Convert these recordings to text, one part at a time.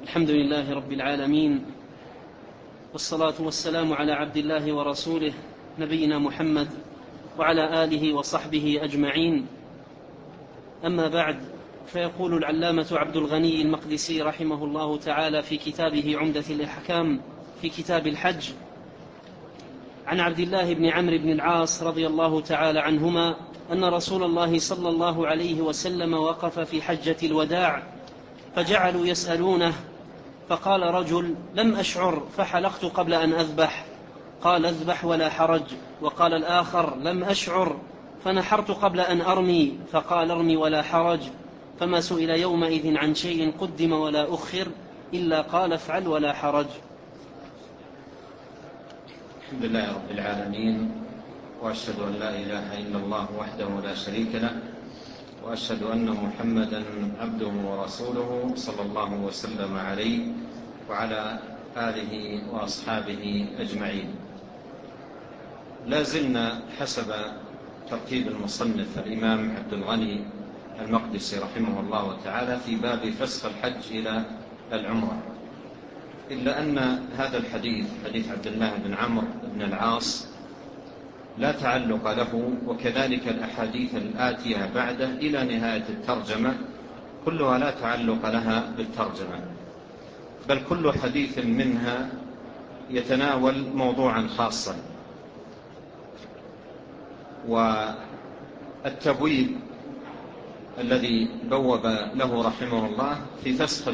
الحمد لله رب العالمين، والصلاة والسلام على عبد الله ورسوله نبينا محمد وعلى آله وصحبه أجمعين. أما بعد، فيقول العلامة عبد الغني المقدسي رحمه الله تعالى في كتابه عمدة الأحكام في كتاب الحج عن عبد الله بن عمرو بن العاص رضي الله تعالى عنهما أن رسول الله صلى الله عليه وسلم وقف في حجة الوداع فجعلوا يسألونه، فقال رجل: لم أشعر فحلقت قبل أن أذبح. قال: اذبح ولا حرج. وقال الآخر: لم أشعر فنحرت قبل أن أرمي. فقال: ارمي ولا حرج. فما سئل يومئذ عن شيء قدم ولا أخر إلا قال: افعل ولا حرج. الحمد لله رب العالمين، وأشهد أن لا إله إلا الله وحده لا شريك له، وأشهد أن محمدا عبده ورسوله صلى الله وسلم عليه وعلى آله وأصحابه أجمعين. لا زلنا حسب ترتيب المصنف الإمام عبد الغني المقدسي رحمه الله تعالى في باب فسخ الحج إلى العمرة، إلا أن هذا الحديث، حديث عبد الله بن عمرو بن العاص، لا تعلق له، وكذلك الأحاديث الآتية بعده إلى نهاية الترجمة كلها لا تعلق لها بالترجمة، بل كل حديث منها يتناول موضوعا خاصا. والتبويب الذي بوب له رحمه الله في فسخ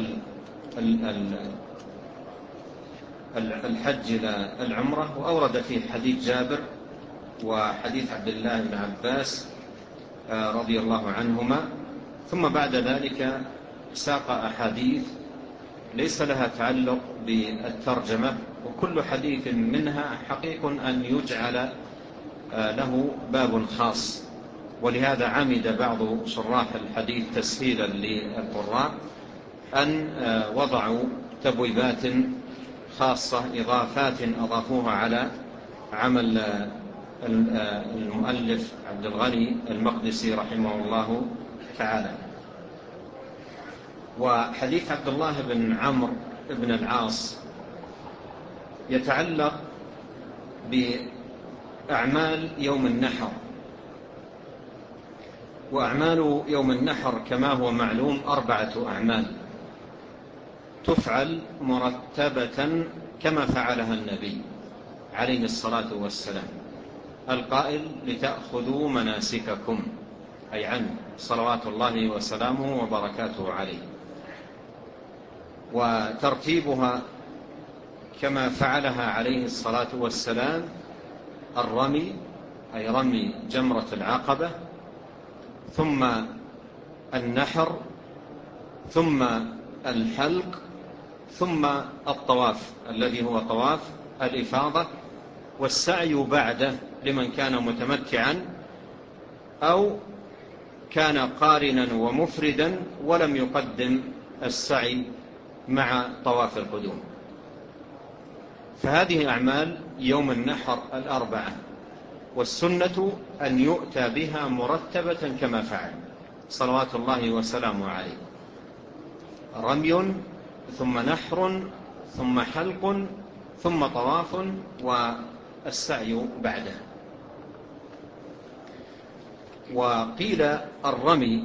الحج إلى العمرة، وأورد فيه حديث جابر وحديث عبد الله بن عباس رضي الله عنهما، ثم بعد ذلك ساق أحاديث ليس لها تعلق بالترجمة، وكل حديث منها حقيق أن يجعل له باب خاص. ولهذا عمد بعض شراح الحديث تسهيلا للقراء أن وضعوا تبويبات خاصة، إضافات أضافوها على عمل المؤلف عبد الغني المقدسي رحمه الله تعالى. وحديث عبد الله بن عمرو بن العاص يتعلق بأعمال يوم النحر، وأعمال يوم النحر كما هو معلوم 4 أعمال تفعل مرتبة كما فعلها النبي عليه الصلاة والسلام، القائل: لتأخذوا مناسككم، أي عنه صلوات الله وسلامه وبركاته عليه. وترتيبها كما فعلها عليه الصلاة والسلام: الرمي، أي رمي جمرة العقبة، ثم النحر، ثم الحلق، ثم الطواف الذي هو طواف الإفاضة، والسعي بعده لمن كان متمتعا أو كان قارنا ومفردا ولم يقدم السعي مع طواف القدوم. فهذه أعمال يوم النحر 4، والسنة أن يؤتى بها مرتبة كما فعل صلوات الله وسلامه عليه: رمي، ثم نحر، ثم حلق، ثم طواف، والسعي بعده. وقيل الرمي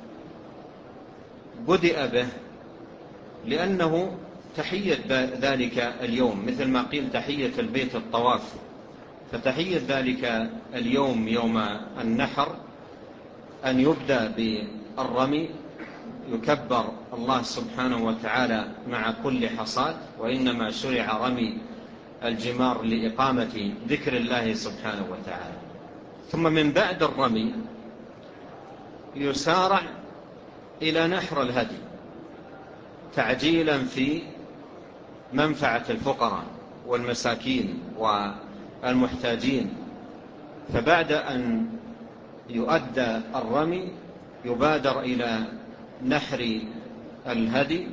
بدأ به لأنه تحية ذلك اليوم، مثل ما قيل تحية البيت الطواف، فتحية ذلك اليوم يوم النحر أن يبدأ بالرمي، يكبر الله سبحانه وتعالى مع كل حصاد، وإنما شرع رمي الجمار لإقامة ذكر الله سبحانه وتعالى. ثم من بعد الرمي يسارع إلى نحر الهدي تعجيلا في منفعة الفقراء والمساكين والمحتاجين. فبعد أن يؤدى الرمي يبادر إلى نحر الهدي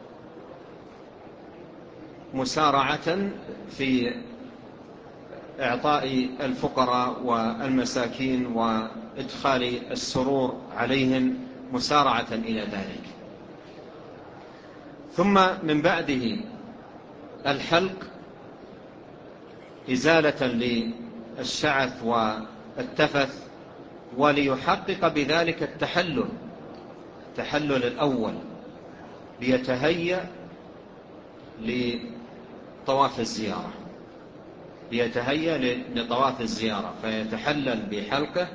مسارعة في إعطاء الفقراء والمساكين وإدخال السرور عليهم، مسارعة إلى ذلك. ثم من بعده الحلق إزالة للشعث والتفث، وليحقق بذلك التحلل الأول ليتهيأ لطواف الزيارة، فيتحلل بحلقه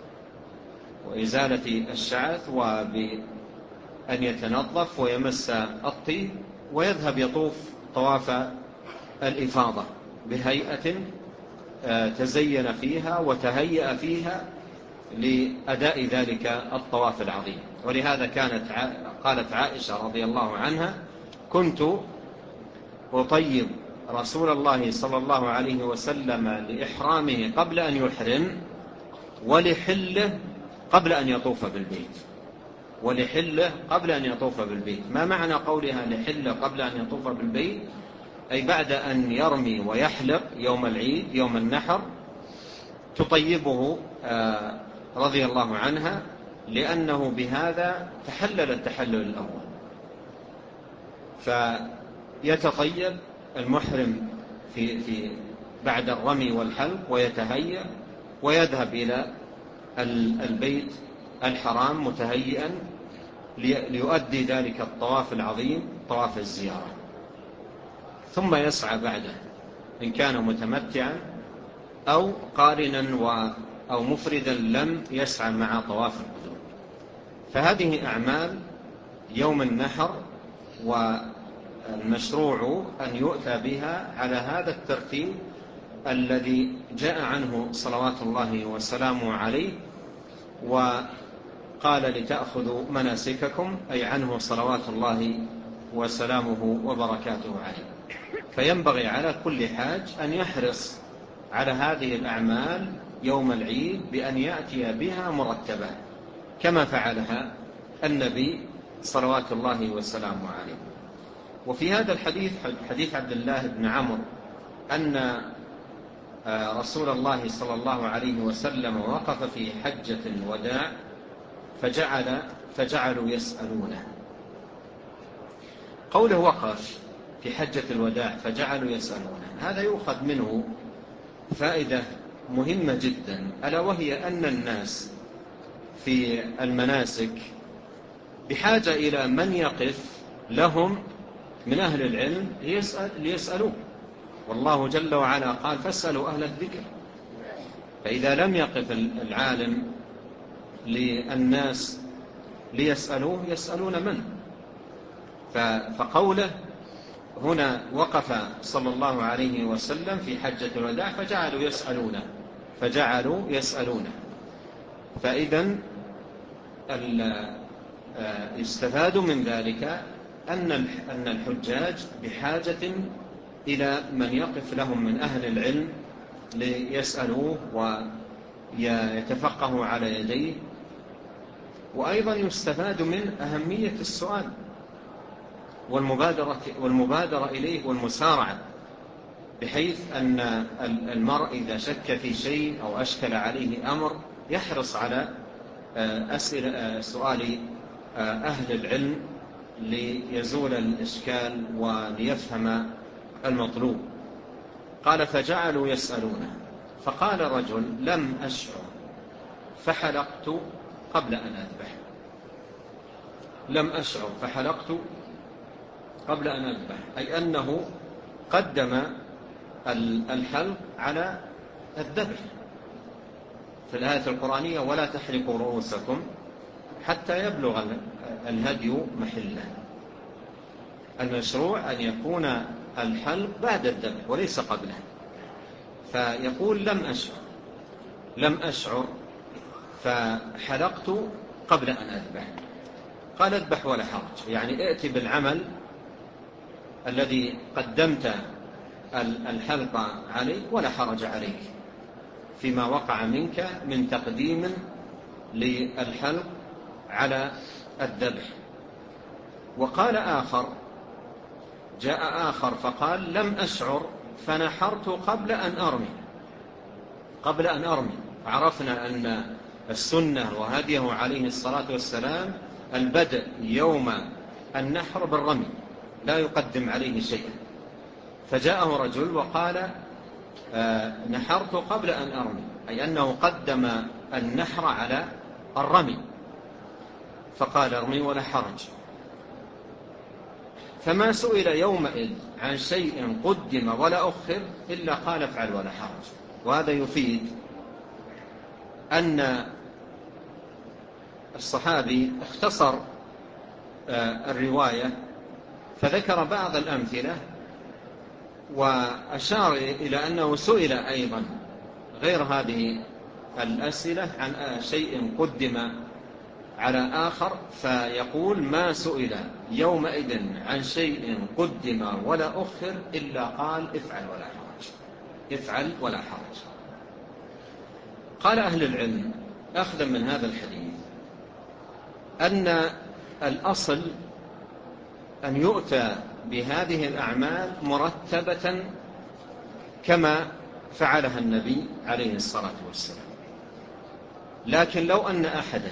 وإزالة الشعث وبأن يتنظف ويمس الطيب، ويذهب يطوف طواف الإفاضة بهيئة تزين فيها وتهيأ فيها لأداء لذلك الطواف العظيم. ولهذا قالت عائشة رضي الله عنها: كنت أطيب رسول الله صلى الله عليه وسلم لإحرامه قبل أن يحرم، ولحله قبل أن يطوف بالبيت. ما معنى قولها لحله قبل أن يطوف بالبيت؟ أي بعد أن يرمي ويحلق يوم العيد يوم النحر تطيبه رضي الله عنها، لأنه بهذا تحلل التحلل الأول. فيتطيب المحرم في بعد الرمي والحلق ويتهيأ ويذهب إلى البيت الحرام متهيئا ليؤدي ذلك الطواف العظيم، طواف الزيارة. ثم يسعى بعده إن كان متمتعا أو قارنا أو مفردا لم يسعى مع طواف القدوم. فهذه أعمال يوم النحر، والمشروع أن يؤتى بها على هذا الترتيب الذي جاء عنه صلوات الله وسلامه عليه، وقال: لتأخذوا مناسككم، أي عنه صلوات الله وسلامه وبركاته عليه. فينبغي على كل حاج أن يحرص على هذه الأعمال يوم العيد بأن يأتي بها مرتبة كما فعلها النبي صلوات الله وسلامه عليه. وفي هذا الحديث، حديث عبد الله بن عمرو، أن رسول الله صلى الله عليه وسلم وقف في حجة الوداع فجعلوا يسألونه. قوله وقف في حجة الوداع فجعلوا يسألونه، هذا يؤخذ منه فائدة مهمة جدا، ألا وهي أن الناس في المناسك بحاجة إلى من يقف لهم من أهل العلم ليسألوه، والله جل وعلا قال: فاسألوا أهل الذكر. فإذا لم يقف العالم للناس ليسألوه يسألون من؟ فقوله هنا وقف صلى الله عليه وسلم في حجة الوداع فجعلوا يسألونه. فإذن يستفاد من ذلك أن الحجاج بحاجة إلى من يقف لهم من أهل العلم ليسألوه ويتفقهوا على يديه. وأيضا يستفاد من أهمية السؤال والمبادرة إليه والمسارعة، بحيث أن المرء إذا شك في شيء أو أشكل عليه أمر يحرص على سؤال أهل العلم ليزول الإشكال وليفهم المطلوب. قال: فجعلوا يسألونه. فقال رجل: لم أشعر فحلقت قبل أن أذبح. لم أشعر فحلقت قبل أن أذبح، أي أنه قدم الحلق على الذبح. في الآية القرآنية: ولا تحلقوا رؤوسكم حتى يبلغ الهدي محله. المشروع أن يكون الحلق بعد الذبح وليس قبله. فيقول: لم أشعر فحلقت قبل أن أذبح. قال: اذبح ولا حرج، يعني ائت بالعمل الذي قدمت الحلق عليه ولا حرج عليك فيما وقع منك من تقديم للحلق على الذبح. وقال آخر، جاء آخر فقال: لم أشعر فنحرت قبل أن أرمي. عرفنا أن السنة وهديه عليه الصلاة والسلام البدء يوم النحر بالرمي، لا يقدم عليه شيئا. فجاءه رجل وقال نحرت قبل أن أرمي، أي أنه قدم النحر على الرمي، فقال ارمي ولا حرج. فما سئل يومئذ عن شيء قدم ولا أخر إلا قال افعل ولا حرج. وهذا يفيد أن الصحابي اختصر الرواية فذكر بعض الأمثلة، وأشار إلى أنه سئل أيضا غير هذه الأسئلة عن شيء قدم على آخر، فيقول ما سئل يومئذ عن شيء قدم ولا أخر إلا قال افعل ولا حرج، افعل ولا حرج. قال أهل العلم أخذا من هذا الحديث أن الأصل أن يؤتى بهذه الأعمال مرتبة كما فعلها النبي عليه الصلاة والسلام. لكن لو أن أحدا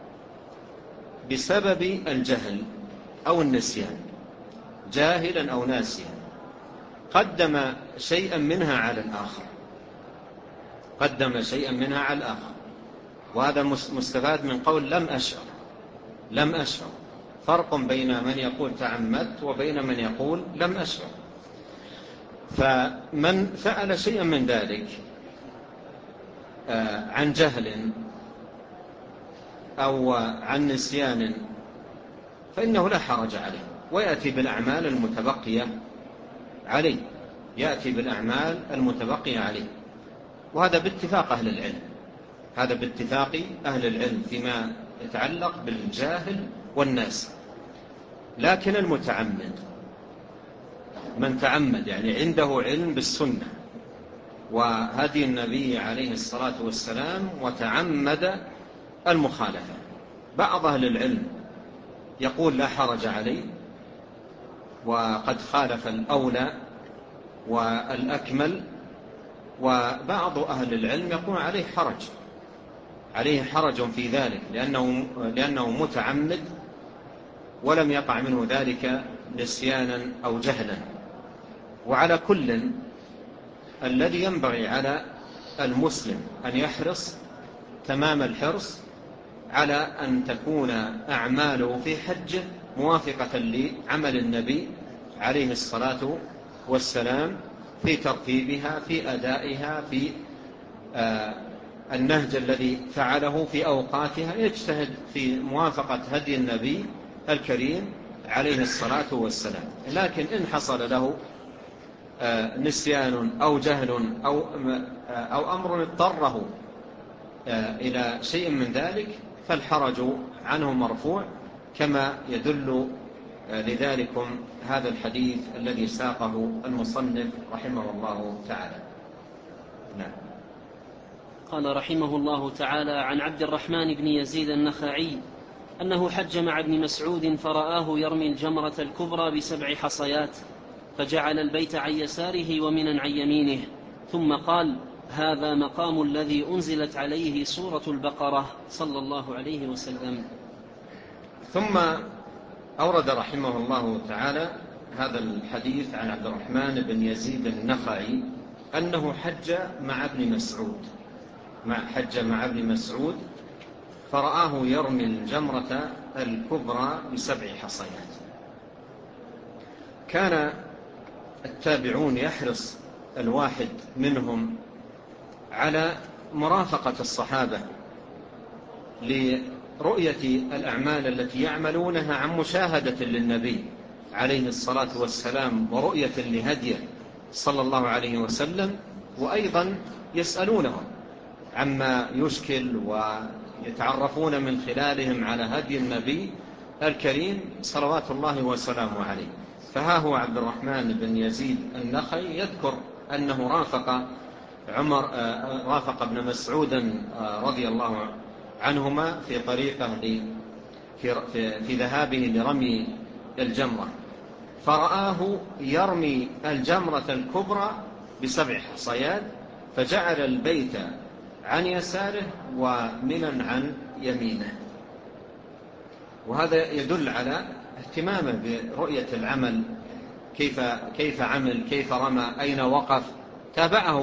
بسبب الجهل أو النسيان، جاهلا أو ناسيا، قدم شيئا منها على الآخر، قدم شيئا منها على الآخر، وهذا مستفاد من قول لم أشعر. فرق بين من يقول تعمدت وبين من يقول لم أشعر. فمن فعل شيئا من ذلك عن جهل أو عن نسيان فإنه لا حرج عليه، ويأتي بالأعمال المتبقية عليه، يأتي بالأعمال المتبقية عليه. وهذا باتفاق أهل العلم، هذا باتفاق أهل العلم فيما يتعلق بالجاهل والناس. لكن المتعمد، من تعمد يعني عنده علم بالسنة وهدي النبي عليه الصلاة والسلام وتعمد المخالفة، بعض أهل العلم يقول لا حرج عليه وقد خالف الأولى والأكمل، وبعض أهل العلم يقول عليه حرج في ذلك لأنه متعمد ولم يقع منه ذلك نسيانا أو جهلا. وعلى كل الذي ينبغي على المسلم أن يحرص تمام الحرص على أن تكون أعماله في حجه موافقة لعمل النبي عليه الصلاة والسلام في ترتيبها، في أدائها، في النهج الذي فعله في أوقاتها، يجتهد في موافقة هدي النبي الكريم عليه الصلاة والسلام. لكن إن حصل له نسيان أو جهل أو أمر اضطره إلى شيء من ذلك فالحرج عنه مرفوع، كما يدل لذلكم هذا الحديث الذي ساقه المصنف رحمه الله تعالى. نعم. قال رحمه الله تعالى: عن عبد الرحمن بن يزيد النخعي أنه حج مع ابن مسعود فرآه يرمي الجمرة الكبرى ب7 حصيات، فجعل البيت عن يساره ومنا عن يمينه، ثم قال: هذا مقام الذي أنزلت عليه سورة البقرة صلى الله عليه وسلم. ثم أورد رحمه الله تعالى هذا الحديث عن عبد الرحمن بن يزيد النخعي أنه حج مع ابن مسعود فرآه يرمي الجمرة الكبرى ب7 حصيات. كان التابعون يحرص الواحد منهم على مرافقة الصحابة لرؤية الأعمال التي يعملونها عن مشاهدة للنبي عليه الصلاة والسلام ورؤية لهديه صلى الله عليه وسلم، وأيضا يسألونهم عما يشكل ويتعرفون من خلالهم على هدي النبي الكريم صلوات الله وسلامه عليه. فها هو عبد الرحمن بن يزيد النخعي يذكر أنه رافق ابن مسعود رضي الله عنهما في طريقه في ذهابه لرمي الجمرة، فرآه يرمي الجمرة الكبرى ب7 حصيات، فجعل البيت عن يساره ومنا عن يمينه. وهذا يدل على اهتمامه برؤية العمل كيف عمل، كيف رمى، أين وقف، تابعه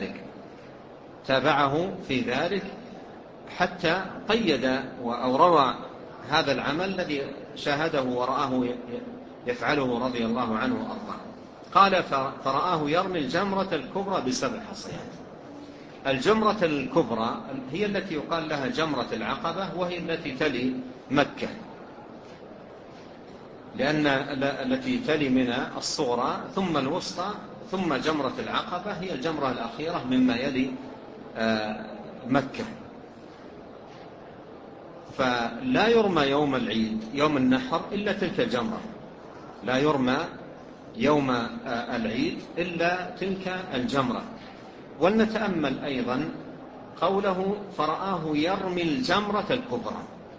في ذلك حتى قيد أو روى هذا العمل الذي شاهده ورآه يفعله رضي الله عنه وأرضاه. قال فرآه يرمي الجمرة الكبرى ب7 حصيات. الجمرة الكبرى هي التي يقال لها جمرة العقبة، وهي التي تلي مكة، لأن التي تلي منى الصغرى ثم الوسطى ثم جمرة العقبة هي الجمرة الأخيرة مما يلي مكة. فلا يرمى يوم العيد يوم النحر إلا تلك الجمرة، لا يرمى يوم العيد إلا تلك الجمرة. ولنتأمل أيضا قوله فرآه يرمي الجمرة الكبرى،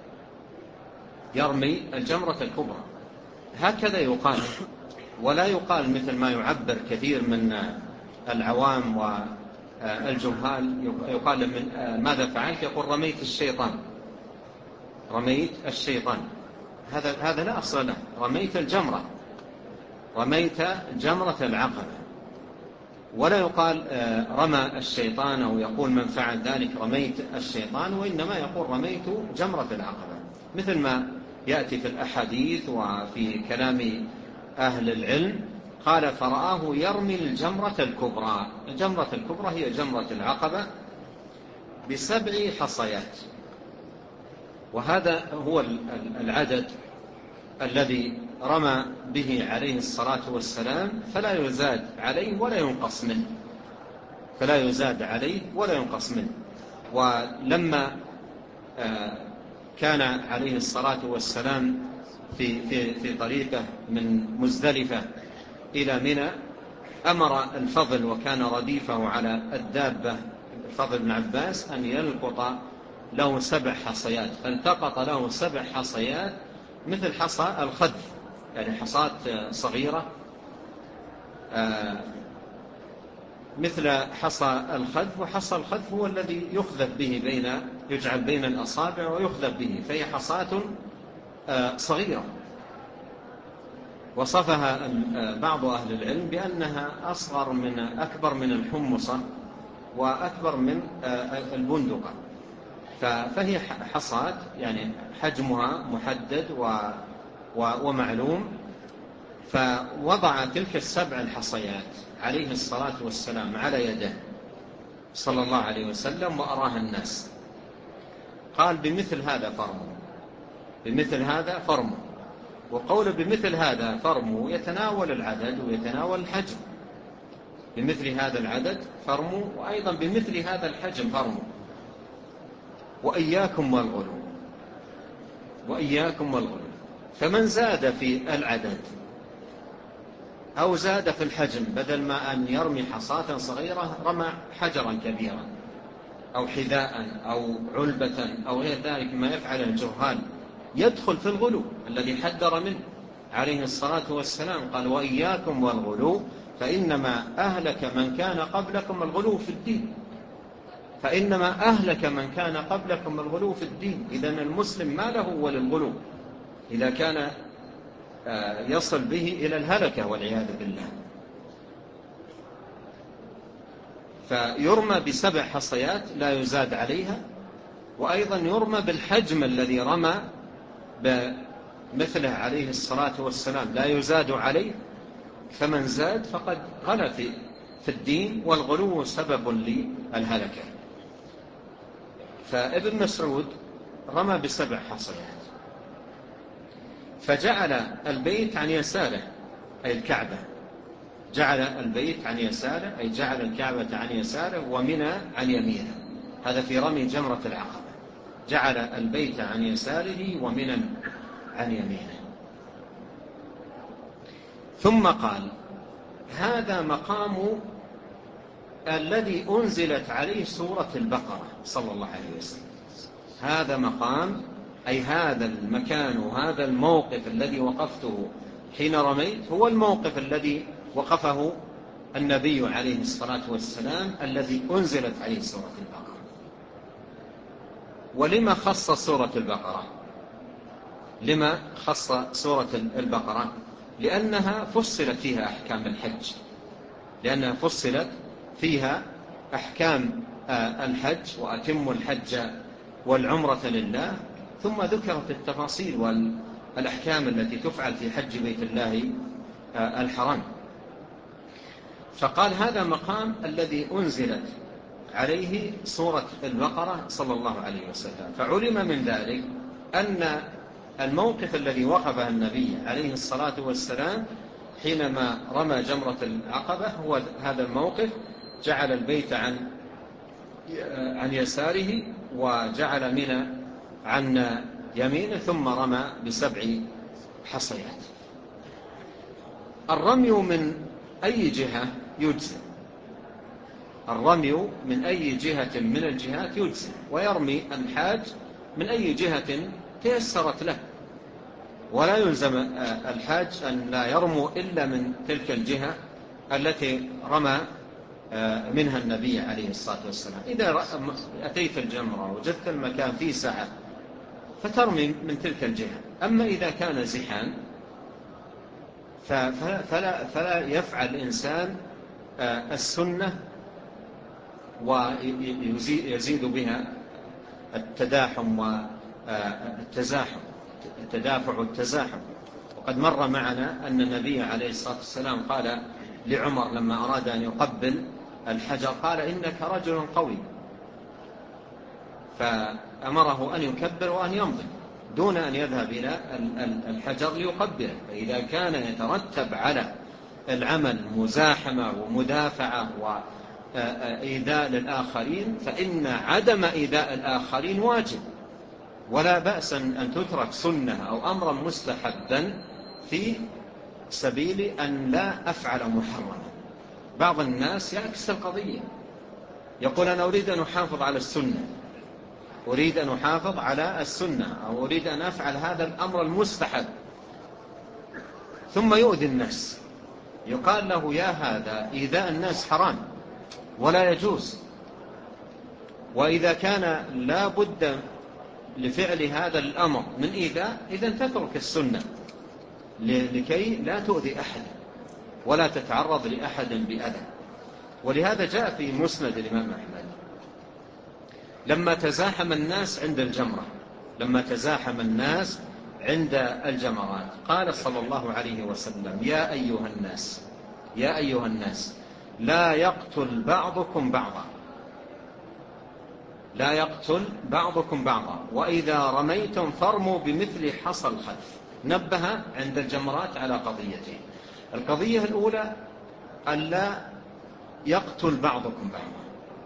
يرمي الجمرة الكبرى، هكذا يقال، ولا يقال مثل ما يعبر كثير من العوام والجهال، يقال من ماذا فعلت؟ يقول رميت الشيطان، رميت الشيطان. هذا لا أصل له. رميت الجمرة، رميت جمرة العقبة. ولا يقال رمى الشيطان أو يقول من فعل ذلك رميت الشيطان، وإنما يقول رميت جمرة العقبة، مثل ما يأتي في الأحاديث وفي كلام أهل العلم. قال فرآه يرمي الجمرة الكبرى. الجمرة الكبرى هي جمرة العقبة ب7 حصيات، وهذا هو العدد الذي رمى به عليه الصلاة والسلام، فلا يزاد عليه ولا ينقص منه، فلا يزاد عليه ولا ينقص منه. ولما كان عليه الصلاة والسلام في طريقه من مزدلفة إلى منى، أمر الفضل وكان رديفه على الدابة الفضل بن عباس أن يلقط له 7 حصيات، فالتقط له 7 حصيات مثل حصى الخذف، يعني حصاة صغيرة مثل حصى الخذف. وحصى الخذف هو الذي يخذف به يجعل بين الأصابع ويخذف به، فهي حصاة صغيرة. وصفها بعض أهل العلم بأنها أكبر من الحمصة وأكبر من البندقة، فهي حصاة يعني حجمها محدد ومعلوم. فوضع تلك 7 الحصيات عليه الصلاة والسلام على يده صلى الله عليه وسلم وأراها الناس. قال بمثل هذا فرموا، بمثل هذا فرموا. وقول بمثل هذا فرموا يتناول العدد ويتناول الحجم. بمثل هذا العدد فرموا، وأيضا بمثل هذا الحجم فرموا. وإياكم والغلو، وإياكم والغلو. فمن زاد في العدد أو زاد في الحجم، بدل ما أن يرمي حصاة صغيرة رمى حجرا كبيرا أو حذاء أو علبة أو غير ذلك ما يفعل الجهال، يدخل في الغلو الذي حذر منه عليه الصلاة والسلام. قال وإياكم والغلو فإنما أهلك من كان قبلكم الغلو في الدين، فإنما أهلك من كان قبلكم الغلو في الدين. إذن المسلم ما له وللغلو إذا كان يصل به إلى الهلكة والعياذ بالله. فيرمى ب7 حصيات لا يزاد عليها، وأيضا يرمى بالحجم الذي رمى بمثله عليه الصلاة والسلام لا يزاد عليه، فمن زاد فقد غلا في الدين، والغلو سبب للهلكة. فابن مسعود رمى ب7 حصيات، فجعل البيت عن يساره أي الكعبة، جعل البيت عن يساره أي جعل الكعبة عن يساره ومنى عن يمينه. هذا في رمي جمرة العقبة، جعل البيت عن يساره ومنى عن يمينه. ثم قال هذا مقام الذي أنزلت عليه سورة البقرة صلى الله عليه وسلم. هذا مقام أي هذا المكان وهذا الموقف الذي وقفته حين رميت هو الموقف الذي وقفه النبي عليه الصلاة والسلام الذي أنزلت عليه سورة البقرة. ولما خص سورة البقرة؟ لما خص سورة البقرة؟ لأنها فصلت فيها أحكام الحج، لأنها فصلت فيها أحكام الحج، وأتموا الحج والعمرة لله، ثم ذكرت التفاصيل والأحكام التي تفعل في حج بيت الله الحرام. فقال هذا مقام الذي أنزلت عليه سورة البقرة صلى الله عليه وسلم. فعلم من ذلك أن الموقف الذي وقفه النبي عليه الصلاة والسلام حينما رمى جمرة العقبة هو هذا الموقف، جعل البيت عن يساره وجعل منى عن يمينه، ثم رمى ب7 حصيات. الرمي من أي جهة يجزي، الرمي من أي جهة من الجهات يجزي، ويرمي الحاج من أي جهة تيسرت له، ولا يلزم الحاج أن لا يرمو إلا من تلك الجهة التي رمى منها النبي عليه الصلاة والسلام. إذا أتيت الجمرة وجدت المكان فيه سعة فترمي من تلك الجهة. أما إذا كان زحام فلا يفعل الإنسان السنة ويزيد بها التداحم والتزاحم، التدافع والتزاحم. وقد مر معنا أن النبي عليه الصلاة والسلام قال لعمر لما أراد أن يقبل الحجر قال إنك رجل قوي، فأمره أن يكبر وأن يمضي دون أن يذهب إلى الحجر ليقبله. فإذا كان يترتب على العمل مزاحمة ومدافعة وإيذاء للآخرين فإن عدم إيذاء الآخرين واجب، ولا بأس أن تترك سنة أو أمرا مستحبا في سبيل أن لا أفعل محرما. بعض الناس يعكس القضية، يقول أنا أريد أن أحافظ على السنة، أريد أن أحافظ على السنة، أو أريد أن أفعل هذا الأمر المستحب، ثم يؤذي الناس. يقال له يا هذا إيذاء الناس حرام ولا يجوز، وإذا كان لا بد لفعل هذا الأمر من إيذاء إذن تترك السنة لكي لا تؤذي أحد ولا تتعرض لأحد بأذى. ولهذا جاء في مسند الإمام أحمد لما تزاحم الناس عند الجمرة، لما تزاحم الناس عند الجمرات قال صلى الله عليه وسلم يا أيها الناس، يا أيها الناس لا يقتل بعضكم بعضا، لا يقتل بعضكم بعضا، وإذا رميتم فارموا بمثل حصى الخلف. نبه عند الجمرات على قضيتين. القضية الأولى ألا يقتل بعضكم بعضا،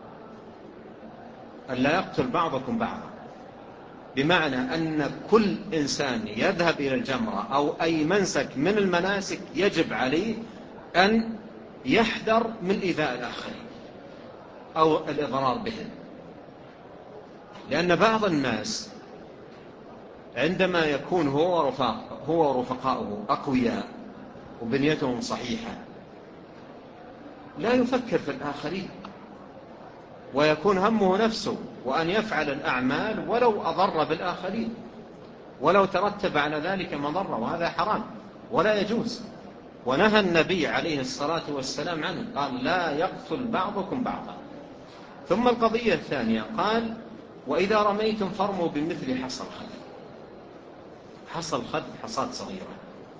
ألا يقتل بعضكم بعضا، بمعنى أن كل إنسان يذهب إلى الجمرة أو أي منسك من المناسك يجب عليه أن يحذر من إيذاء الآخرين أو الإضرار بهم. لأن بعض الناس عندما يكون هو ورفقاؤه أقوياء وبنيتهم صحيحة لا يفكر في الآخرين، ويكون همه نفسه وأن يفعل الأعمال ولو أضر بالآخرين، ولو ترتب على ذلك مضرة، وهذا حرام ولا يجوز. ونهى النبي عليه الصلاة والسلام عنه، قال لا يقتل بعضكم بعضا. ثم القضية الثانية قال وإذا رميتم فارموا بمثل حصى الخلف. حصى الخلف حصاة صغيرة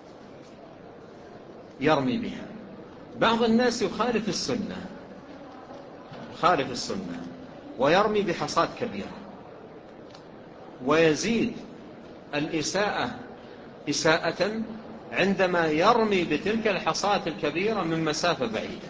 يرمي بها. بعض الناس يخالف السنة، يخالف السنة ويرمي بحصاة كبيرة، ويزيد الإساءة إساءة عندما يرمي بتلك الحصاة الكبيرة من مسافة بعيدة،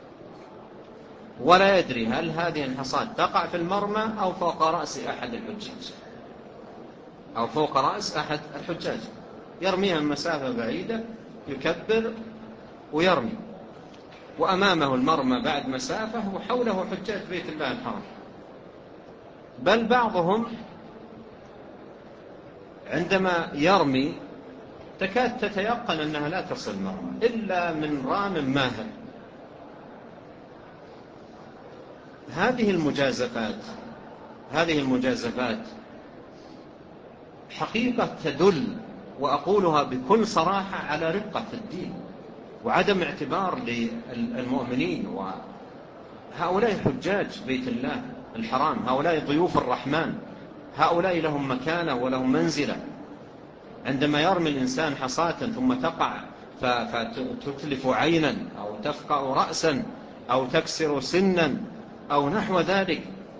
ولا يدري هل هذه الحصاة تقع في المرمى أو فوق رأس أحد الحجاج، أو فوق رأس أحد الحجاج. يرميها من مسافة بعيدة، يكبر ويرمي، وأمامه المرمى بعد مسافة وحوله حجاج بيت الله الحرام. بل بعضهم عندما يرمي تكاد تتيقن أنها لا تصل المرمى إلا من رام ماهر. هذه المجازفات حقيقة تدل وأقولها بكل صراحة على رقة في الدين وعدم اعتبار للمؤمنين، وهؤلاء حجاج بيت الله الحرام، هؤلاء ضيوف الرحمن، هؤلاء لهم مكانة ولهم منزلة. عندما يرمي الإنسان حصاة ثم تقع فتتلف عينا أو تفقع رأسا أو تكسر سنا أو نحو ذلك،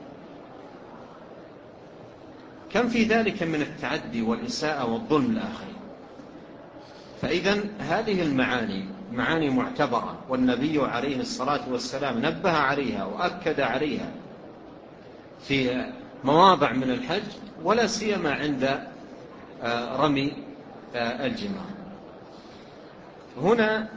كم في ذلك من التعدي والإساءة والظلم الآخرين. فإذا هذه المعاني معاني معتبرة، والنبي عليه الصلاة والسلام نبه عليها وأكد عليها في مواضع من الحج، ولا سيما عند رمي الجمار. هنا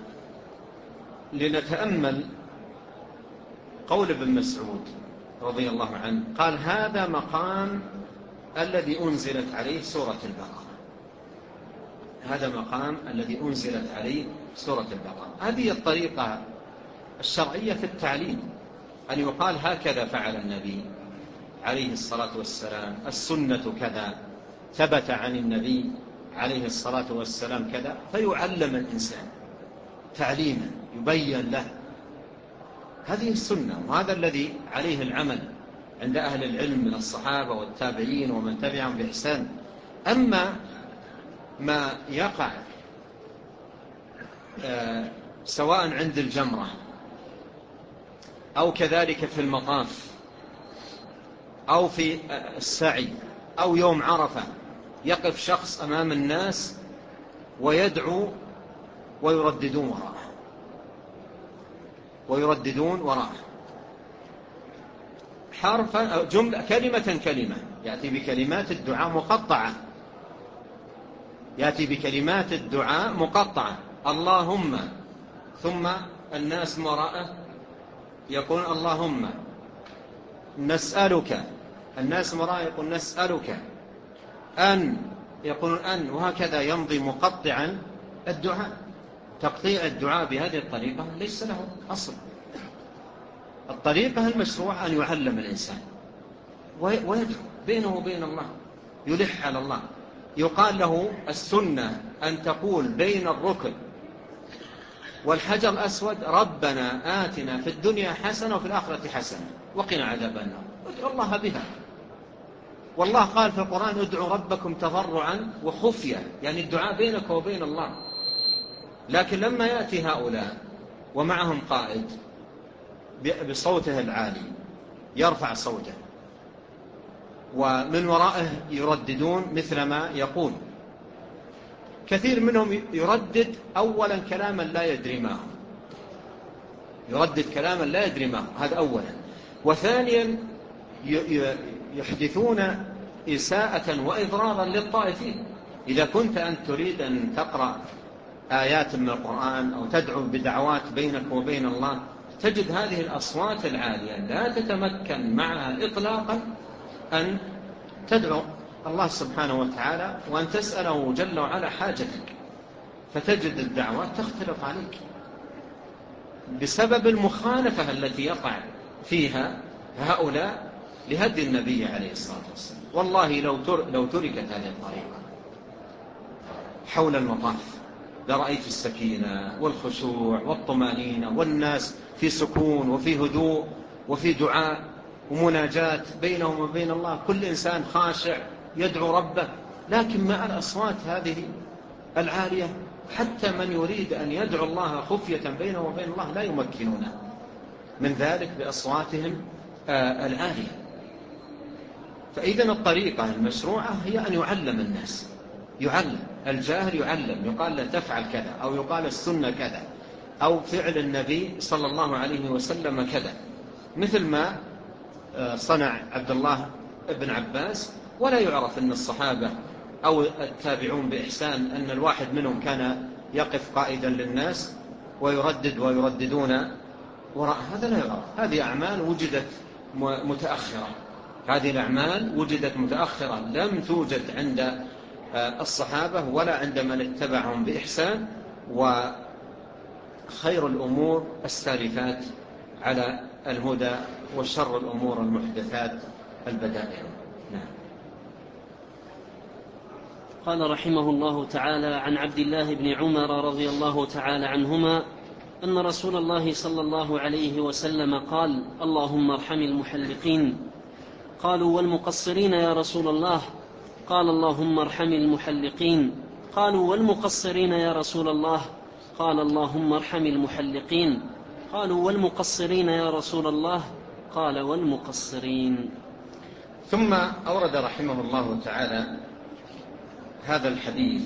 لنتأمل قول ابن مسعود رضي الله عنه، قال: هذا مقام الذي أنزلت عليه سورة البقرة. هذا مقام الذي أنزلت عليه سورة البقرة. هذه الطريقة الشرعية في التعليم، أن يقال هكذا فعل النبي عليه الصلاة والسلام، السنة كذا، ثبت عن النبي عليه الصلاة والسلام كذا، فيعلم الإنسان تعليما يبين له. هذه السنة، وهذا الذي عليه العمل عند أهل العلم من الصحابة والتابعين ومن تبعهم بإحسان. أما ما يقع سواء عند الجمرة أو كذلك في المطاف أو في السعي أو يوم عرفة، يقف شخص أمام الناس ويدعو ويرددون وراءه حرفا أو جملة، كلمة كلمة، يأتي بكلمات الدعاء مقطعة، يأتي بكلمات الدعاء مقطعة، اللهم، ثم الناس وراءه يقول اللهم نسألك، الناس وراءه يقول نسألك أن، يقول أن، وهكذا يمضي مقطعا الدعاء. تقطيع الدعاء بهذه الطريقة ليس له أصل. الطريقة المشروع أن يعلم الإنسان ويدعو بينه وبين الله، يلح على الله. يقال له السنة أن تقول بين الركن والحجر الأسود ربنا آتنا في الدنيا حسنة وفي الآخرة حسنة وقنا عذاب النار. ادعو الله بها. والله قال في القرآن ادعوا ربكم تضرعا وخفية، يعني الدعاء بينك وبين الله. لكن لما يأتي هؤلاء ومعهم قائد بصوته العالي يرفع صوته ومن ورائه يرددون مثل ما يقول، كثير منهم يردد أولا كلاما لا يدري ما هو، يردد كلاما لا يدري ما هو، هذا أولا. وثانيا يحدثون إساءة وإضرارا للطائفين. إذا كنت أن تريد أن تقرأ آيات من القرآن أو تدعو بدعوات بينك وبين الله، تجد هذه الأصوات العالية لا تتمكن معها إطلاقا أن تدعو الله سبحانه وتعالى وأن تسأله جل وعلا حاجتك، فتجد الدعوات تختلف عليك بسبب المخالفة التي يقع فيها هؤلاء لهدي النبي عليه الصلاة والسلام. والله لو تركت هذه الطريقة حول المطاف لرأيت السكينة والخشوع والطمأنينة، والناس في سكون وفي هدوء وفي دعاء ومناجاة بينهم وبين الله، كل إنسان خاشع يدعو ربه. لكن مع الأصوات هذه العالية حتى من يريد أن يدعو الله خفية بينه وبين الله لا يمكنونه من ذلك بأصواتهم العالية. فإذا الطريقة المشروعة هي أن يعلم الناس، يعلم الجاهل، يعلم، يقال له تفعل كذا، أو يقال السنة كذا، أو فعل النبي صلى الله عليه وسلم كذا، مثل ما صنع عبد الله بن عباس. ولا يعرف أن الصحابة أو التابعون بإحسان أن الواحد منهم كان يقف قائدا للناس ويردد ويرددون وراء، هذا لا يعرف. هذه أعمال وجدت متأخرة، هذه الأعمال وجدت متأخرة، لم توجد عند الصحابة ولا عند من اتبعهم بإحسان. وخير الأمور السالفات على الهدى، وشر الأمور المحدثات البدائع. نعم. قال رحمه الله تعالى: عن عبد الله بن عمر رضي الله تعالى عنهما أن رسول الله صلى الله عليه وسلم قال: اللهم ارحم المحلقين. قالوا: والمقصرين يا رسول الله؟ قال: اللهم ارحم المحلقين. قالوا: والمقصرين يا رسول الله؟ قال: اللهم ارحم المحلقين. قالوا: والمقصرين يا رسول الله؟ قال: والمقصرين. ثم أورد رحمه الله تعالى هذا الحديث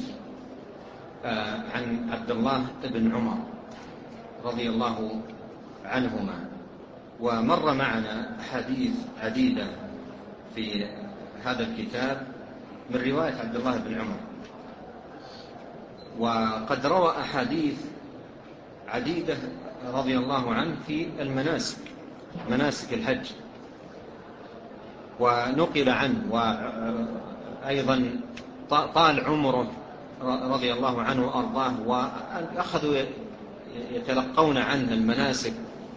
عن عبد الله بن عمر رضي الله عنهما، ومر معنا أحاديث عديدة في هذا الكتاب من رواية عبد الله بن عمر، وقد روى أحاديث عديدة رضي الله عنه في المناسك، مناسك الحج، ونقل عنه، وأيضا طال عمره رضي الله عنه وأرضاه، وأخذوا يتلقون عنه المناسك،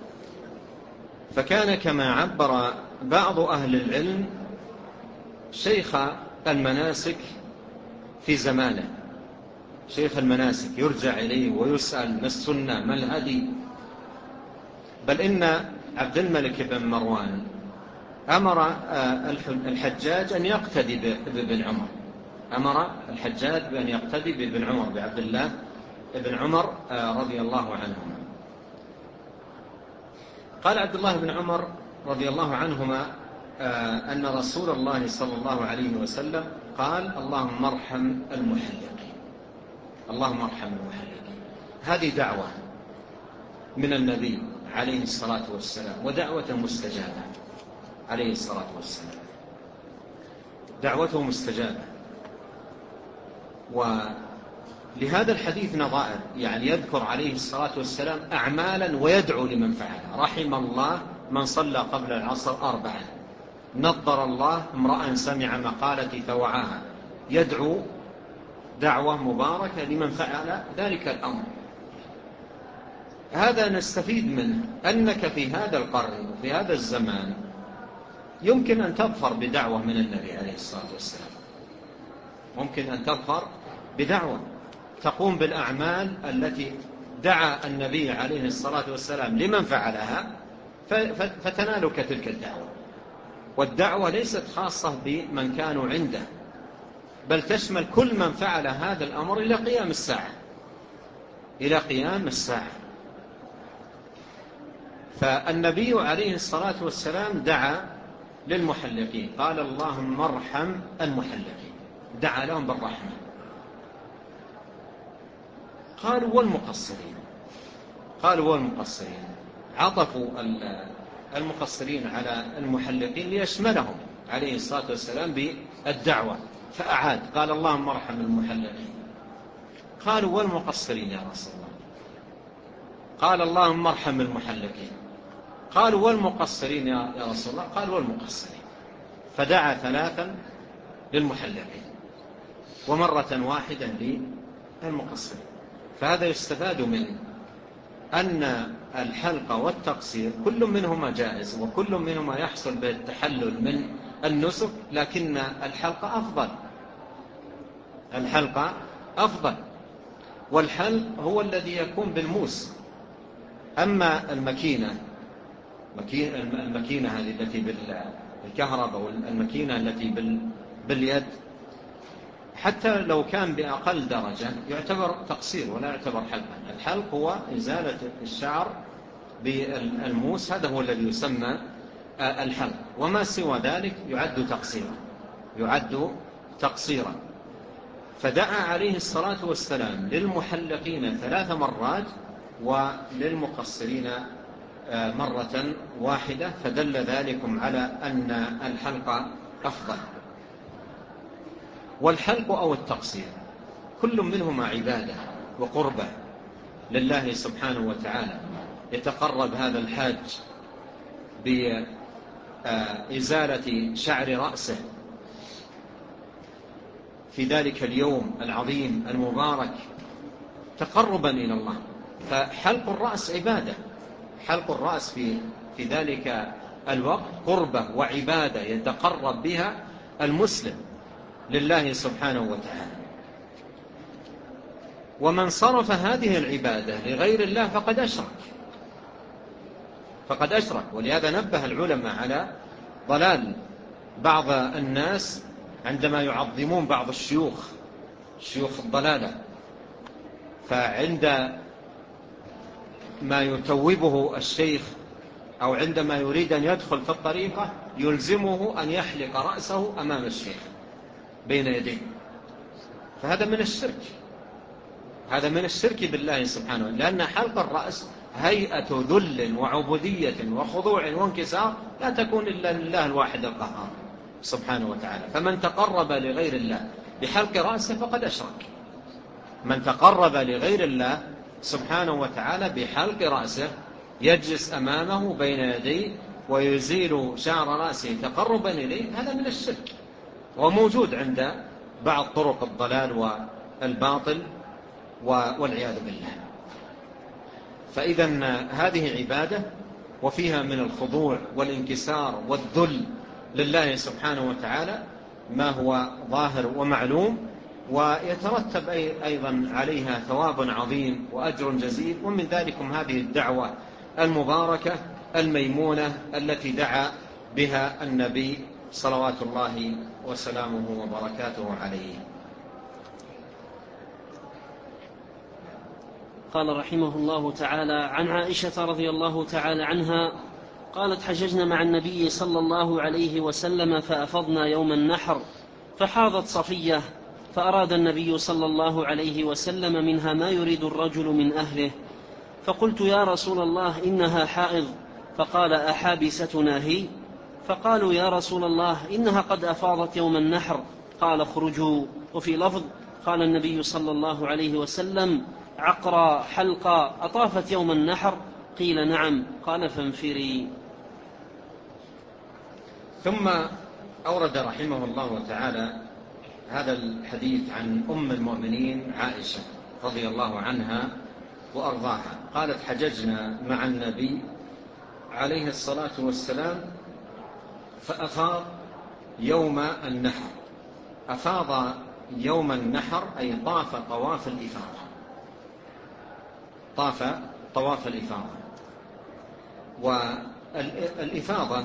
فكان كما عبر بعض أهل العلم شيخ المناسك في زمانه، شيخ المناسك يرجع إليه ويسأل ما السنة ما الهدي. بل إن عبد الملك بن مروان أمر الحجاج أن يقتدي بابن عمر، أمر الحجاج بأن يقتدي بابن عمر، بعبد الله بن عمر رضي الله عنهما. قال عبد الله بن عمر رضي الله عنهما أن رسول الله صلى الله عليه وسلم قال: اللهم ارحم المحلقين، اللهم ارحم المحلقين. هذه دعوة من النبي عليه الصلاة والسلام، ودعوة مستجابة عليه الصلاة والسلام، دعوته مستجابة. ولهذا الحديث نظائر، يعني يذكر عليه الصلاة والسلام أعمالا ويدعو لمن فعلها. رحم الله من صلى قبل العصر 4، نظر الله امرأ سمع مقالتي فوعاها، يدعو دعوة مباركة لمن فعل ذلك الأمر. هذا نستفيد منه أنك في هذا القرن وفي هذا الزمان يمكن أن تظفر بدعوة من النبي عليه الصلاة والسلام، ممكن أن تظفر بدعوة تقوم بالأعمال التي دعا النبي عليه الصلاة والسلام لمن فعلها، فتنالك تلك الدعوة. والدعوة ليست خاصة بمن كانوا عنده، بل تشمل كل من فعل هذا الأمر إلى قيام الساعة، إلى قيام الساعة. فالنبي عليه الصلاة والسلام دعا للمحلقين، قال: اللهم ارحم المحلقين، دعا لهم بالرحمة. قالوا: والمقصرين؟ قالوا: والمقصرين. عطفوا المقصرين على المحلقين ليشملهم عليه الصلاة والسلام بالدعوة، فأعاد قال: اللهم ارحم المحلقين. قالوا: والمقصرين يا رسول الله؟ قال: اللهم ارحم المحلقين. قالوا: والمقصرين يا رسول الله؟ قال: والمقصرين. فدعا 3 للمحلقين ومرة واحدة للمقصرين. فهذا يستفاد منه أن الحلق والتقصير كل منهما جائز، وكل منهما يحصل بالتحلل من النسك، لكن الحلق أفضل، الحلق أفضل. والحلق هو الذي يكون بالموس. أما المكينة هذه التي بالكهرباء، والمكينة التي باليد، حتى لو كان بأقل درجة يعتبر تقصير ولا يعتبر حلقا. الحلق هو إزالة الشعر بالموس، هذا هو الذي يسمى الحلق، وما سوى ذلك يعد تقصيرا. فدعا عليه الصلاة والسلام للمحلقين 3 مرات وللمقصرين مرة واحدة، فدل ذلكم على أن الحلق أفضل. والحلق أو التقصير كل منهما عبادة وقربة لله سبحانه وتعالى. يتقرب هذا الحاج بإزالة شعر رأسه في ذلك اليوم العظيم المبارك تقربا إلى الله. فحلق الرأس عبادة، حلق الرأس في ذلك الوقت قربة وعبادة يتقرب بها المسلم لله سبحانه وتعالى. ومن صرف هذه العبادة لغير الله فقد أشرك. ولهذا نبه العلماء على ضلال بعض الناس عندما يعظمون بعض شيوخ الضلالة، فعند ما يتوبه الشيخ أو عندما يريد أن يدخل في الطريقة يلزمه أن يحلق رأسه أمام الشيخ بين يديه، فهذا من الشرك بالله سبحانه، لأن حلق الرأس هيئة ذل وعبودية وخضوع وانكسار لا تكون إلا لله الواحد القهار سبحانه وتعالى. فمن تقرب لغير الله بحلق رأسه فقد أشرك. من تقرب لغير الله سبحانه وتعالى بحلق رأسه، يجلس أمامه بين يديه ويزيل شعر رأسه تقربا إليه، هذا من الشرك، وموجود عند بعض طرق الضلال والباطل والعياذ بالله. فإذا هذه عبادة وفيها من الخضوع والانكسار والذل لله سبحانه وتعالى ما هو ظاهر ومعلوم، ويترتب أيضا عليها ثواب عظيم وأجر جزيل. ومن ذلكم هذه الدعوة المباركة الميمونة التي دعا بها النبي صلوات الله وسلامه وبركاته عليه. قال رحمه الله تعالى: عن عائشة رضي الله تعالى عنها قالت: حججنا مع النبي صلى الله عليه وسلم فأفضنا يوم النحر، فحاضت صفية، فأراد النبي صلى الله عليه وسلم منها ما يريد الرجل من أهله، فقلت: يا رسول الله إنها حائض. فقال: أحابستنا هي؟ فقالوا: يا رسول الله إنها قد أفاضت يوم النحر. قال: اخرجوا. وفي لفظ: قال النبي صلى الله عليه وسلم: عقرى حلقى أطافت يوم النحر؟ قيل: نعم. قال: فانفري. ثم أورد رحمه الله تعالى هذا الحديث عن أم المؤمنين عائشة رضي الله عنها وأرضاها. قالت: حججنا مع النبي عليه الصلاة والسلام فأفاض يوم النحر. أفاض يوم النحر أي طاف طواف الإفاضة، طاف طواف الإفاضة. والإفاضة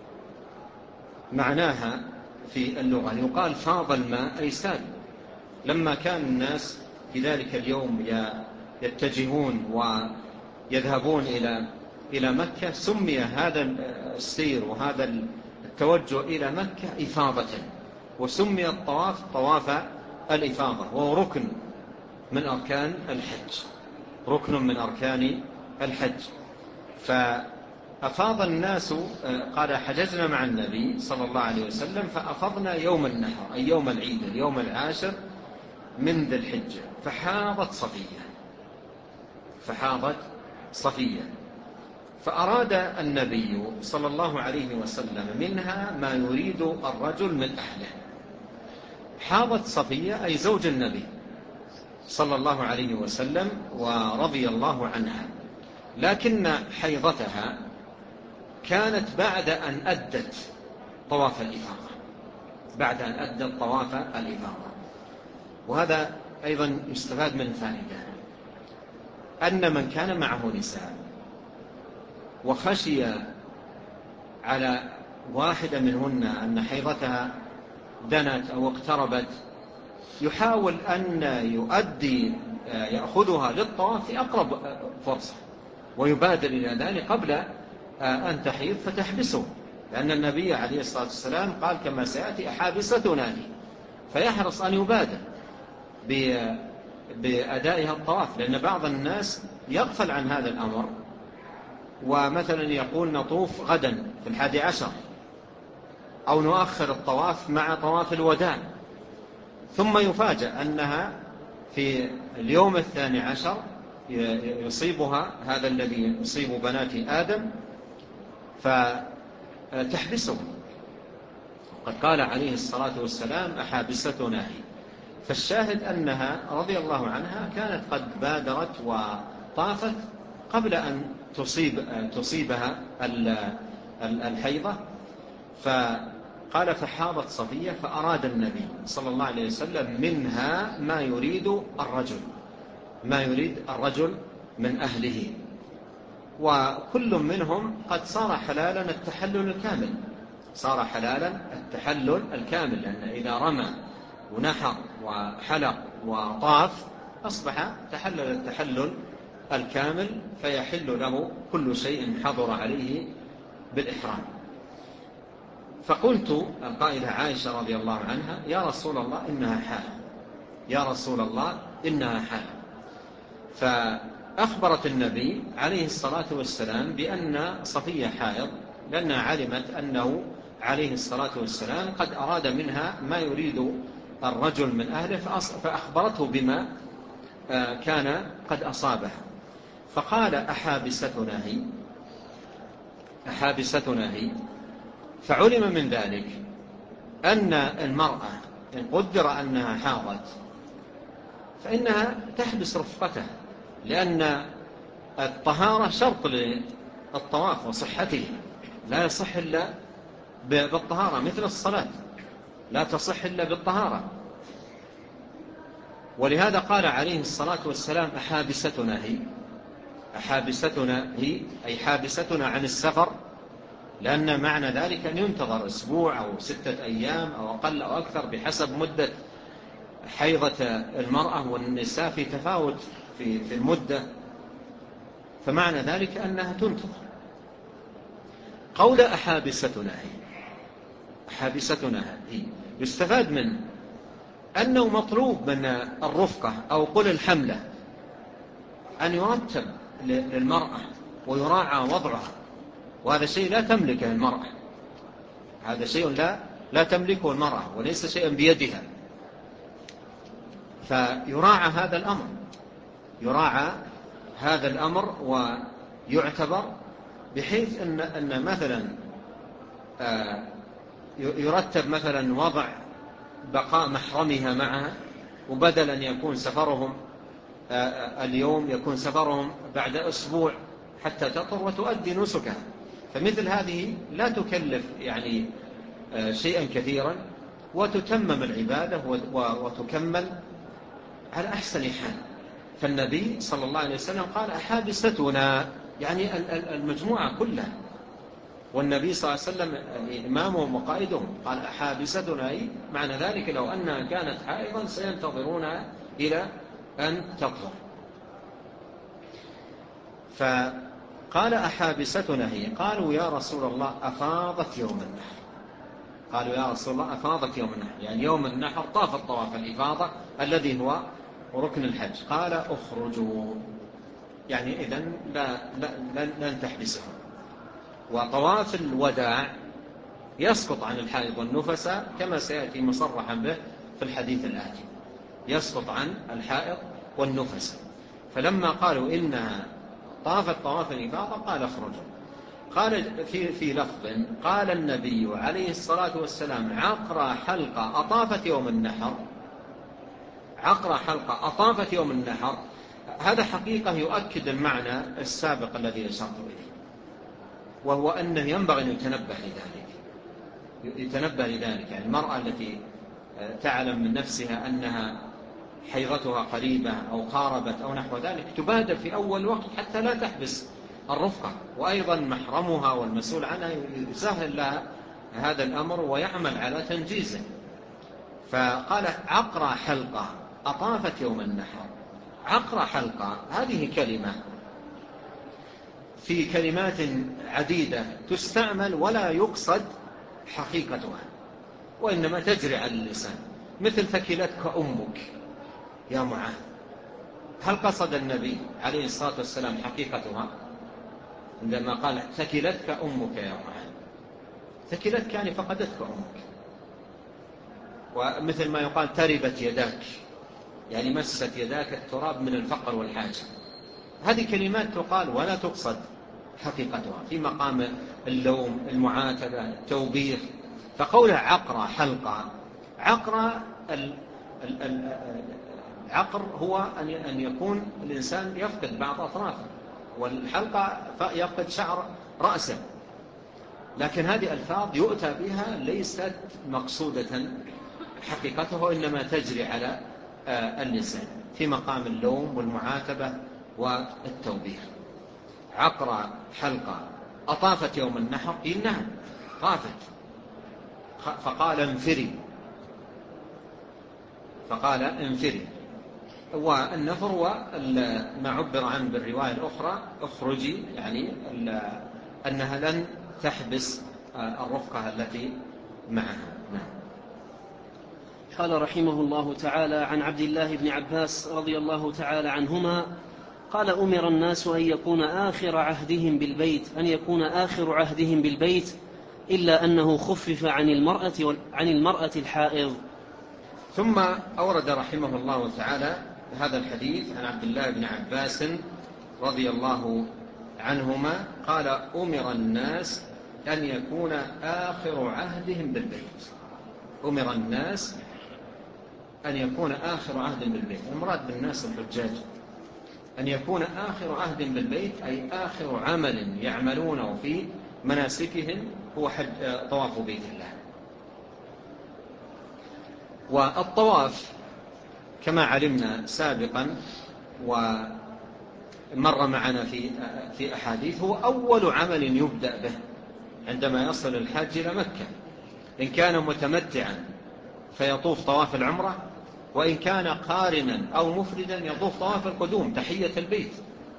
معناها في اللغة يقال فاض الماء أي سال. لما كان الناس في ذلك اليوم يتجهون ويذهبون إلى مكة، سمي هذا السير وهذا التوجه إلى مكة إفاضة، وسمي الطواف طواف الإفاضة، وهو ركن من أركان الحج. فأفاض الناس، قال: حججنا مع النبي صلى الله عليه وسلم فأفضنا يوم النحر أي يوم العيد، اليوم العاشر من ذي الحجة. فحاضت صفية، فأراد النبي صلى الله عليه وسلم منها ما يريد الرجل من أهله. حاضت صفية أي زوج النبي صلى الله عليه وسلم ورضي الله عنها، لكن حيضتها كانت بعد أن أدت طواف الإفاضة. وهذا أيضا يستفاد من فائدة، أن من كان معه نساء وخشي على واحدة منهن أن حيضتها دنت أو اقتربت، يحاول أن يأخذها للطواف في أقرب فرصة، ويبادر إلى ذلك قبل أن تحيض فتحبسه، لأن النبي عليه الصلاة والسلام قال كما سيأتي: أحابستنا هي، فيحرص أن يبادر بأدائها الطواف، لأن بعض الناس يغفل عن هذا الأمر، ومثلا يقول: نطوف غدا في 11، أو نؤخر الطواف مع طواف الوداع، ثم يفاجأ أنها في اليوم 12 يصيبها هذا الذي يصيب بنات آدم فتحبسه. قد قال عليه الصلاة والسلام: أحابستنا هي. فالشاهد أنها رضي الله عنها كانت قد بادرت وطافت قبل أن تصيبها الحيضة. فقال: فحاضت صفية، فأراد النبي صلى الله عليه وسلم منها ما يريد الرجل، ما يريد الرجل من أهله. وكل منهم قد صار حلالا التحلل الكامل، صار حلالا التحلل الكامل، لأن إذا رمى ونحر وحلق وطاف أصبح تحلل التحلل الكامل، فيحل له كل شيء حضر عليه بالإحرام. فقلت القائلة عائشة رضي الله عنها: يا رسول الله إنها حائض، يا رسول الله إنها حائض. فأخبرت النبي عليه الصلاة والسلام بأن صفية حائض، لأنها علمت أنه عليه الصلاة والسلام قد أراد منها ما يريد الرجل من أهله، فأخبرته بما كان قد أصابه. فقال: أحابستنا هي؟ أحابستنا هي؟ فعلم من ذلك أن المرأة إن قدر أنها حاضت فإنها تحبس رفقته، لأن الطهارة شرط للطواف وصحته، لا يصح إلا بالطهارة، مثل الصلاة لا تصح إلا بالطهارة. ولهذا قال عليه الصلاة والسلام: أحابستنا هي؟ أحابستنا هي أي حابستنا عن السفر، لأن معنى ذلك أن ينتظر أسبوع أو 6 أيام أو أقل أو أكثر بحسب مدة حيضة المرأة، والنساء في تفاوت في المدة، فمعنى ذلك أنها تنتظر. قول أحابستنا هي، أحابستنا هي، يستفاد من أنه مطلوب من الرفقة أو قل الحملة أن يرتب للمرأة ويراعى وضعها، وهذا شيء لا تملكه المرأة، هذا شيء لا تملكه المرأة وليس شيئا بيدها، فيراعى هذا الأمر، يراعى هذا الأمر ويعتبر، بحيث أن مثلا يرتب مثلا وضع بقاء محرمها معها، وبدل أن يكون سفرهم اليوم يكون سفرهم بعد أسبوع حتى تطهر وتؤدي نسكها. فمثل هذه لا تكلف يعني شيئا كثيرا، وتتمم العبادة وتكمل على أحسن حال. فالنبي صلى الله عليه وسلم قال: أحابستنا، يعني المجموعة كلها، والنبي صلى الله عليه وسلم إمامهم وقائدهم، قال: أحابستنا أي معنى ذلك لو أنها كانت حائضا سينتظرونها إلى أن تطهر. فقال: أحابستنا هي؟ قالوا: يا رسول الله أفاضت يوم النحر. قالوا: يا رسول الله أفاضت يوم النحر، يعني يوم النحر طافت طواف الإفاضة الذي هو ركن الحج. قال: أخرجوا، يعني إذن لن تحبسهم. وطواف الوداع يسقط عن الحائض والنفساء كما سيأتي مصرحا به في الحديث الآتي، يسقط عن الحائض والنفساء. فلما قالوا إنها طافت طواف الإفاضة قال: اخرجوا. قال في لفظ: قال النبي عليه الصلاة والسلام: عقرى حلقة أطافت يوم النحر، عقرى حلقة أطافت يوم النحر. هذا حقيقة يؤكد المعنى السابق الذي أشرت إليه، وهو أنه ينبغي أن يتنبه لذلك. يعني المرأة التي تعلم من نفسها أنها حيضتها قريبة أو قاربت أو نحو ذلك تبادر في أول وقت حتى لا تحبس الرفقة، وأيضا محرمها والمسؤول عنها يسهل لها هذا الأمر ويعمل على تنجيزه. فقال: عقرى حلقة أطافت يوم النحر. عقرى حلقة هذه كلمة في كلمات عديدة تستعمل ولا يقصد حقيقتها، وإنما تجري على اللسان، مثل ثكلتك أمك يا معاذ. هل قصد النبي عليه الصلاة والسلام حقيقتها عندما قال: ثكلتك أمك يا معاذ؟ ثكلتك يعني فقدتك أمك. ومثل ما يقال: تربت يداك، يعني مست يداك التراب من الفقر والحاجة. هذه كلمات تقال ولا تقصد حقيقتها، في مقام اللوم، المعاتبة، التوبيخ. فقولها عقرى حلقة، عقرى العقر هو أن يكون الإنسان يفقد بعض أطرافه، والحلقة يفقد شعر رأسه. لكن هذه ألفاظ يؤتى بها ليست مقصودة حقيقته، إنما تجري على اللسان في مقام اللوم والمعاتبة والتوبيخ. عقرة حلقة أطافت يوم النحر، نعم طافت، فقال انفري. والنفر وما عبر عنه بالرواية الأخرى اخرجي، يعني أنها لن تحبس الرفقة التي معها. نعم. قال رحمه الله تعالى: عن عبد الله بن عباس رضي الله تعالى عنهما قال: أمر الناس أن يكون آخر عهدهم بالبيت إلا أنه خفف عن المرأة الحائض. ثم أورد رحمه الله تعالى هذا الحديث عن عبد الله بن عباس رضي الله عنهما قال: أمر الناس أن يكون آخر عهدهم بالبيت. أمر الناس أن يكون آخر عهد بالبيت، المراد بالناس الحجاج، أن يكون آخر عهد بالبيت أي آخر عمل يعملونه في مناسكهم هو طواف بيت الله. والطواف كما علمنا سابقا ومر معنا في أحاديث هو أول عمل يبدأ به عندما يصل الحاج إلى مكة، إن كان متمتعا فيطوف طواف العمرة، وإن كان قارنا أو مفردا يطوف طواف القدوم تحية البيت.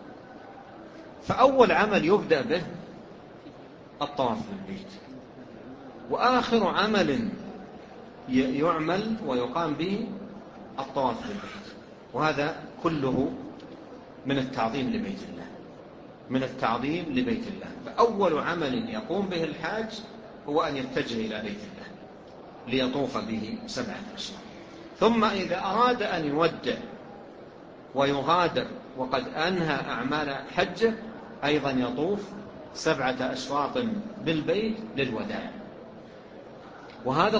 فأول عمل يبدأ به الطواف بالبيت، وآخر عمل يعمل ويقام به الطواف بالبيت، وهذا كله من التعظيم لبيت الله. فأول عمل يقوم به الحاج هو أن يتجه إلى بيت الله ليطوف به 7 أشواط. ثم إذا أراد أن يودع ويغادر وقد أنهى أعمال حجه أيضا يطوف 7 أشواط بالبيت للوداع. وهذا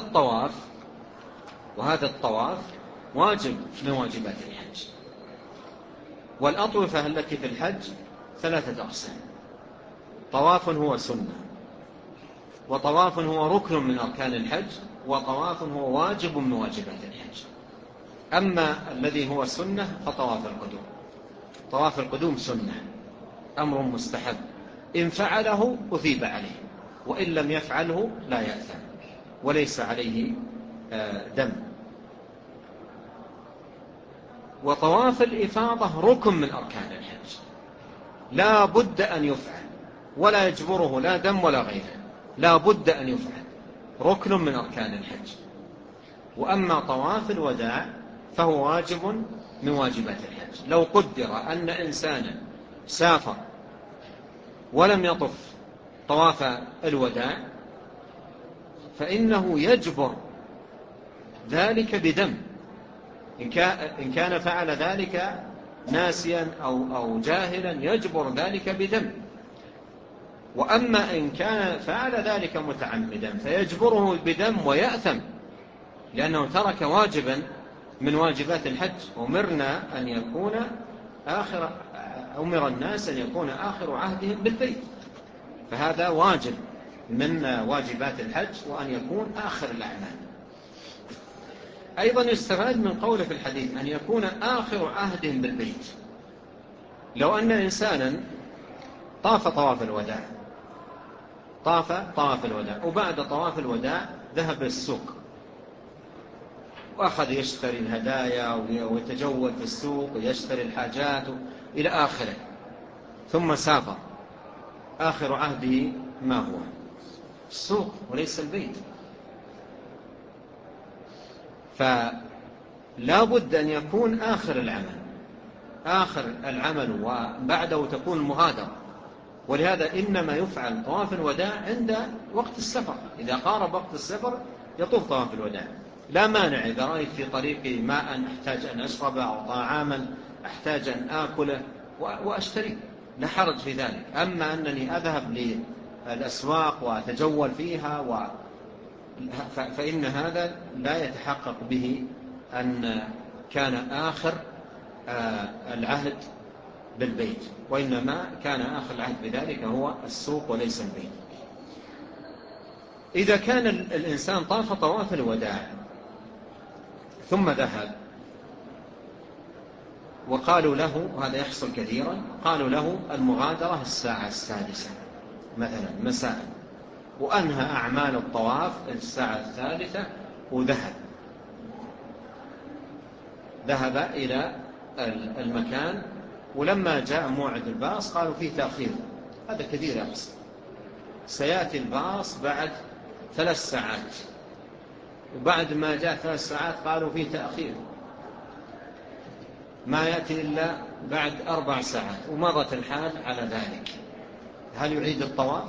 الطواف واجب من واجبات الحج. والأطوفة التي في الحج 3 أقسام: طواف هو سنة، وطواف هو ركن من أركان الحج، وطواف هو واجب من واجبات الحج. أما الذي هو سنة فطواف القدوم. طواف القدوم سنة، أمر مستحب، إن فعله أثيب عليه، وإن لم يفعله لا يأثم وليس عليه دم. وطواف الإفاضة ركن من أركان الحج، لا بد أن يفعل ولا يجبره لا دم ولا غيره، لا بد أن يفعل، ركن من أركان الحج. وأما طواف الوداع فهو واجب من واجبات الحج. لو قدر أن إنسانا سافر ولم يطف طواف الوداع فإنه يجبر ذلك بدم، إن كان فعل ذلك ناسيا أو جاهلا يجبر ذلك بدم. وأما إن كان فعل ذلك متعمدا فيجبره بدم ويأثم، لأنه ترك واجبا من واجبات الحج. أمر الناس أن يكون آخر عهدهم بالبيت، فهذا واجب من واجبات الحج، وأن يكون آخر الأعمال. أيضا يستفاد من قوله في الحديث أن يكون آخر عهدهم بالبيت. لو أن إنسانا طاف طواف الوداع وبعد طواف الوداع ذهب السوق وأخذ يشتري الهدايا ويتجول في السوق ويشتري الحاجات إلى آخره، ثم سافر، آخر عهده ما هو؟ السوق وليس البيت. فلا بد أن يكون آخر العمل وبعده تكون المغادرة. ولهذا إنما يفعل طواف الوداع عند وقت السفر، إذا قارب وقت السفر يطوف طواف الوداع. لا مانع إذا رأيت في طريقي ماء أحتاج أن أشربه أو طعاما أحتاج أن آكله وأشتري، لا حرج في ذلك. أما أنني أذهب للأسواق وأتجول فيها فإن هذا لا يتحقق به أن كان آخر العهد بالبيت، وإنما كان آخر العهد بذلك هو السوق وليس البيت. إذا كان الإنسان طاف طواف الوداع ثم ذهب وقالوا له، وهذا يحصل كثيرا، قالوا له المغادرة الساعة 6 مثلا مساء، وأنهى أعمال الطواف الساعة 3 ذهب إلى المكان، ولما جاء موعد الباص قالوا فيه تأخير. هذا كثير يحصل، سيأتي الباص بعد 3 ساعات، وبعد ما جاء 3 ساعات قالوا فيه تأخير، ما يأتي إلا بعد 4 ساعات، ومضت الحال على ذلك. هل يعيد الطواف؟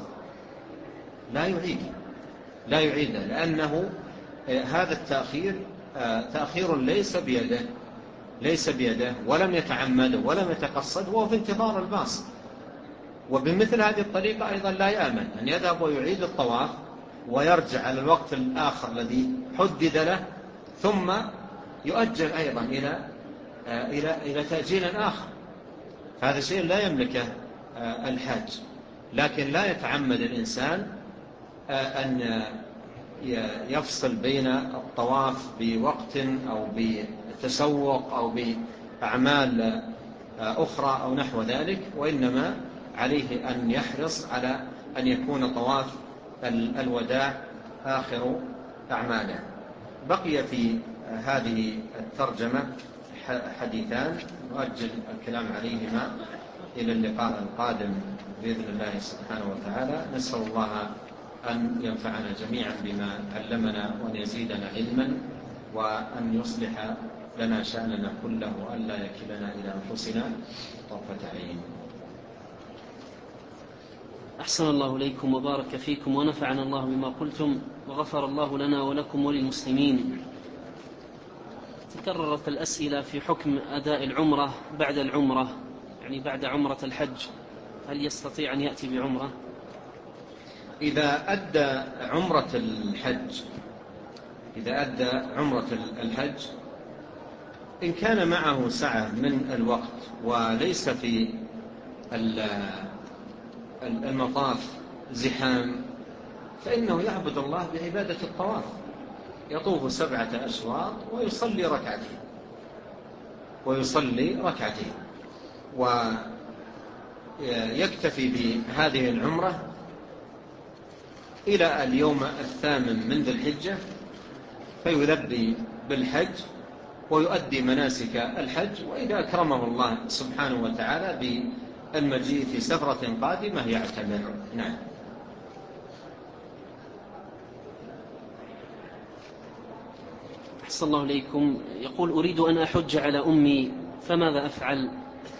لا يعيد، لأنه هذا التأخير تأخير ليس بيده ولم يتعمده ولم يتقصد، وهو في انتظار الباص. وبمثل هذه الطريقة أيضا لا يأمن أن يذهب ويعيد الطواف ويرجع على الوقت الآخر الذي حدد له، ثم يؤجل أيضا إلى تأجيل آخر. هذا شيء لا يملكه الحاج. لكن لا يتعمد الإنسان أن يفصل بين الطواف بوقت أو بتسوق أو بأعمال أخرى أو نحو ذلك، وإنما عليه أن يحرص على أن يكون طواف الوداع آخر أعماله. بقي في هذه الترجمة حديثان نؤجل الكلام عليهما إلى اللقاء القادم بإذن الله سبحانه وتعالى. نسأل الله أن ينفعنا جميعا بما علمنا، وأن يزيدنا علما، وأن يصلح لنا شأننا كله، وأن لا يكلنا إلى أنفسنا طرفة عين. أحسن الله إليكم وبارك فيكم ونفعنا الله بما قلتم، وغفر الله لنا ولكم وللمسلمين. تكررت الأسئلة في حكم أداء العمرة بعد العمرة، يعني بعد عمرة الحج، هل يستطيع أن يأتي بعمرة؟ إذا أدى عمرة الحج إن كان معه سعة من الوقت وليس في المطاف زحام، فإنه يعبد الله بعبادة الطواف، يطوف 7 أشواط ويصلي ركعتين، ويكتفي بهذه العمرة إلى اليوم 8 من ذي الحجة، فيلبي بالحج ويؤدي مناسك الحج، وإذا أكرمه الله سبحانه وتعالى بالمجيء في سفرة قادمة يعتمر. نعم. أحسن الله إليكم. يقول أريد أن أحج على أمي، فماذا أفعل؟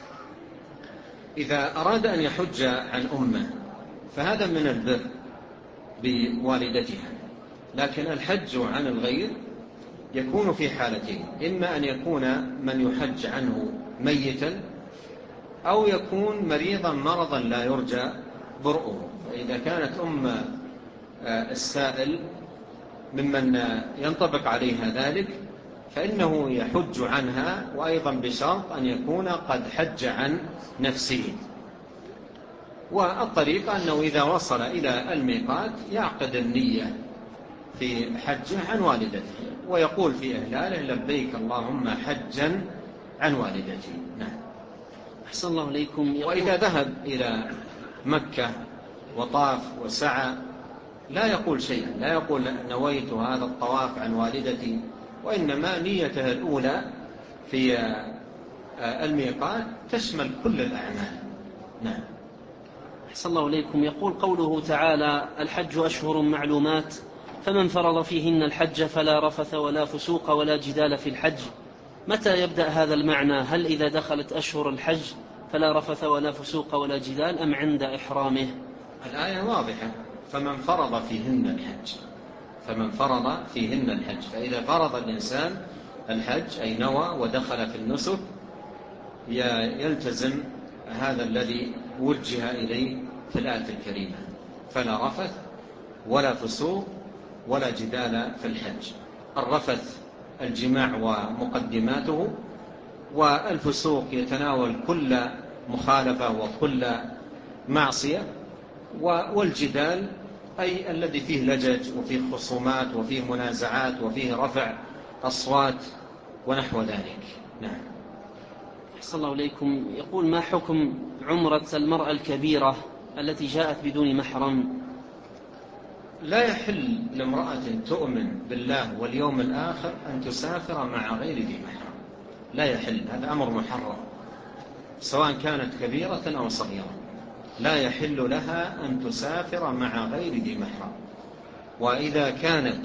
إذا أراد أن يحج عن أمه فهذا من البر بوالدتها، لكن الحج عن الغير يكون في حالتين: إما أن يكون من يحج عنه ميتا، أو يكون مريضا مرضا لا يرجى برؤه. فإذا كانت السائل ممن ينطبق عليها ذلك فإنه يحج عنها، وأيضا بشرط أن يكون قد حج عن نفسه. والطريقة أنه إذا وصل إلى الميقات يعقد النية في حجه عن والدته، ويقول في إهلاله: لبيك اللهم حجا عن والدتي. نعم. أحسن الله إليكم. وإذا ذهب إلى مكة وطاف وسعى لا يقول شيئا، لا يقول نويت هذا الطواف عن والدتي، وإنما نيته الأولى في الميقات تشمل كل الأعمال. نعم. أحسن الله إليكم. يقول قوله تعالى: الحج أشهر معلومات، فمن فرض فيهن الحج فلا رفث ولا فسوق ولا جدال في الحج. متى يبدأ هذا المعنى؟ هل إذا دخلت أشهر الحج فلا رفث ولا فسوق ولا جدال، أم عند إحرامه؟ الآية واضحة: فمن فرض فيهن الحج. فإذا فرض الإنسان الحج أي نوى ودخل في النسك يلتزم هذا الذي وجه إليه في الآية الكريمة: فلا رفث ولا فسوق ولا جدال في الحج. الرفث الجماع ومقدماته، والفسوق يتناول كل مخالفة وكل معصية، والجدال أي الذي فيه لجج وفيه خصومات وفيه منازعات وفيه رفع أصوات ونحو ذلك. نعم. أحسن الله إليكم. يقول: ما حكم عمرة المرأة الكبيرة التي جاءت بدون محرم؟ لا يحل لامرأة تؤمن بالله واليوم الآخر أن تسافر مع غير ذي محرم، لا يحل، هذا أمر محرم، سواء كانت كبيرة أو صغيرة، لا يحل لها أن تسافر مع غير ذي محرم. وإذا كانت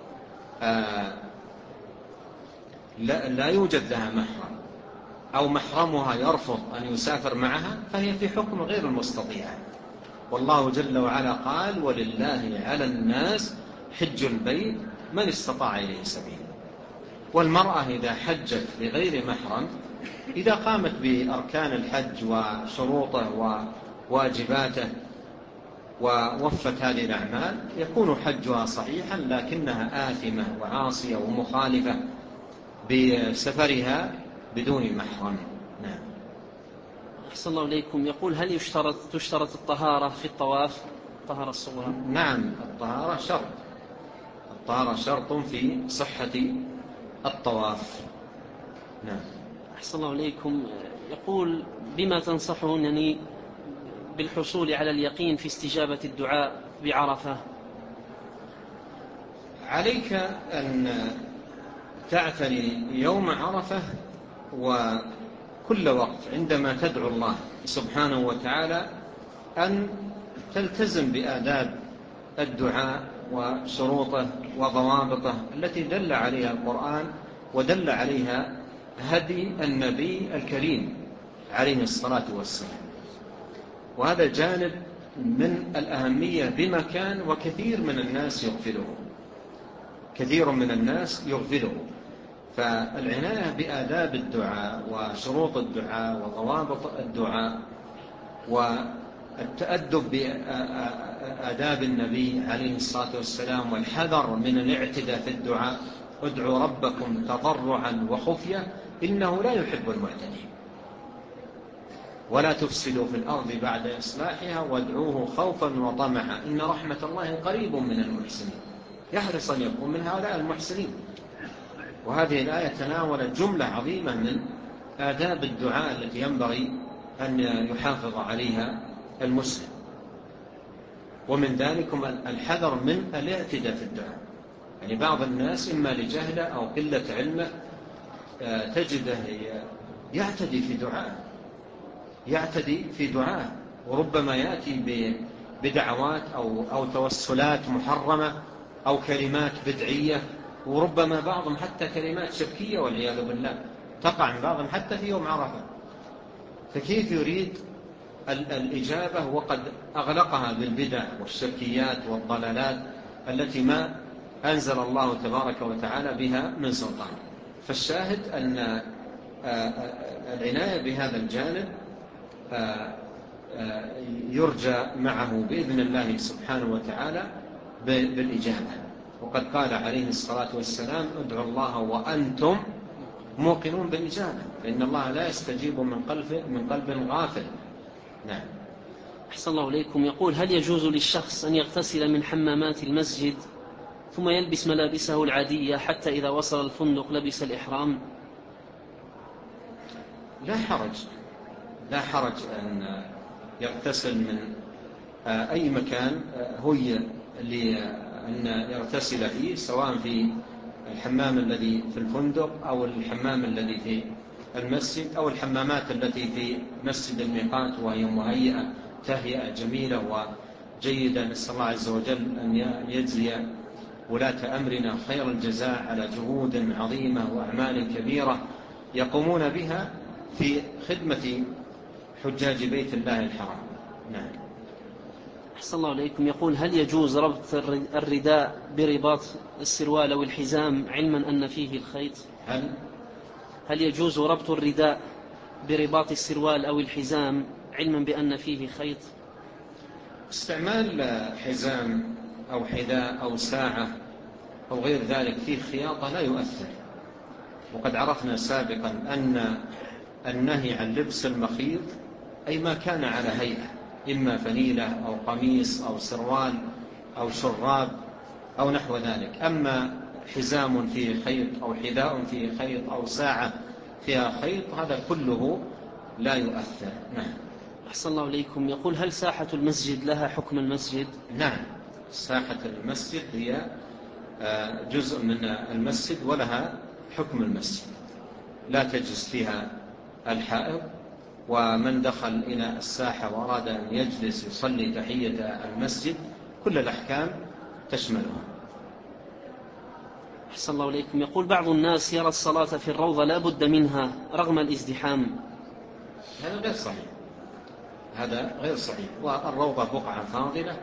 لا يوجد لها محرم أو محرمها يرفض أن يسافر معها فهي في حكم غير المستطيعة. والله جل وعلا قال: ولله على الناس حج البيت من استطاع إليه سبيلا. والمرأة إذا حجت بغير محرم، إذا قامت بأركان الحج وشروطه وواجباته ووفت هذه الأعمال يكون حجها صحيحا، لكنها آثمة وعاصية ومخالفة بسفرها بدون محرم. نعم. أحسن الله إليكم. يقول: هل تشترط الطهارة في الطواف، الطهارة الصغرى؟ نعم، الطهارة شرط في صحة الطواف. نعم. أحسن الله إليكم. يقول: بما تنصحونني بالحصول على اليقين في استجابة الدعاء بعرفة؟ عليك أن تعتني يوم عرفة وكل وقت عندما تدعو الله سبحانه وتعالى أن تلتزم بآداب الدعاء وشروطه وضوابطه التي دل عليها القرآن ودل عليها هدي النبي الكريم عليه الصلاة والسلام. وهذا جانب من الأهمية بمكان، وكثير من الناس يغفله. فالعناية بآداب الدعاء وشروط الدعاء وضوابط الدعاء والتأدب بآداب النبي عليه الصلاة والسلام والحذر من الاعتداء في الدعاء. ادعوا ربكم تضرعا وخفية إنه لا يحب المعتدين، ولا تفسدوا في الأرض بعد إصلاحها وادعوه خوفا وطمعا إن رحمة الله قريب من المحسنين. يحرص أن يكون من هؤلاء المحسنين. وهذه الآية تناولت جملة عظيمة من آداب الدعاء التي ينبغي أن يحافظ عليها المسلم، ومن ذلكم الحذر من الاعتداء في الدعاء. يعني بعض الناس إما لجهله أو قلة علمه تجده يعتدي في دعاء، وربما يأتي بدعوات أو توسلات محرمة أو كلمات بدعية، وربما بعضهم حتى كلمات شركية والعياذ بالله تقع من بعضهم حتى في يوم عرفة. فكيف يريد الإجابة وقد أغلقها بالبدع والشركيات والضلالات التي ما أنزل الله تبارك وتعالى بها من سلطان؟ فالشاهد أن العناية بهذا الجانب يرجى معه بإذن الله سبحانه وتعالى بالإجابة. وقد قال عليه الصلاة والسلام: ادعوا الله وأنتم موقنون بالإجابة، فإن الله لا يستجيب من قلب غافل. نعم. أحسن الله إليكم. يقول: هل يجوز للشخص أن يغتسل من حمامات المسجد ثم يلبس ملابسه العادية حتى إذا وصل الفندق لبس الإحرام؟ لا حرج أن يغتسل من أي مكان هي لأن يغتسل فيه، سواء في الحمام الذي في الفندق أو الحمام الذي في المسجد أو الحمامات التي في مسجد الميقات، وهي مهيئة تهيئة جميلة وجيدة. نسأل الله عز وجل أن يجزي ولاة أمرنا خير الجزاء على جهود عظيمة وأعمال كبيرة يقومون بها في خدمة حجاج بيت الله الحرام. نعم. أحسن الله إليكم. يقول: هل يجوز ربط الرداء برباط السروال أو الحزام علما أن فيه الخيط؟ هل يجوز ربط الرداء برباط السروال أو الحزام علما بأن فيه خيط؟ استعمال حزام أو حذاء أو ساعة أو غير ذلك فيه خياطة لا يؤثر. وقد عرفنا سابقا أن النهي عن لبس المخيط أي ما كان على هيئة، إما فنيلة أو قميص أو سروال أو شراب أو نحو ذلك. أما حزام فيه خيط أو حذاء فيه خيط أو ساعة فيها خيط هذا كله لا يؤثر. نعم. أحسن الله إليكم. يقول: هل ساحة المسجد لها حكم المسجد؟ نعم، ساحة المسجد هي جزء من المسجد ولها حكم المسجد، لا تجلس فيها الحائض، ومن دخل إلى الساحة وأراد أن يجلس يصلي تحية المسجد كل الأحكام تشملها. أحسن الله إليكم. يقول: بعض الناس يرى الصلاة في الروضة لا بد منها رغم الازدحام. هذا غير صحيح، هذا غير صحيح. والروضة بقعة فاضلة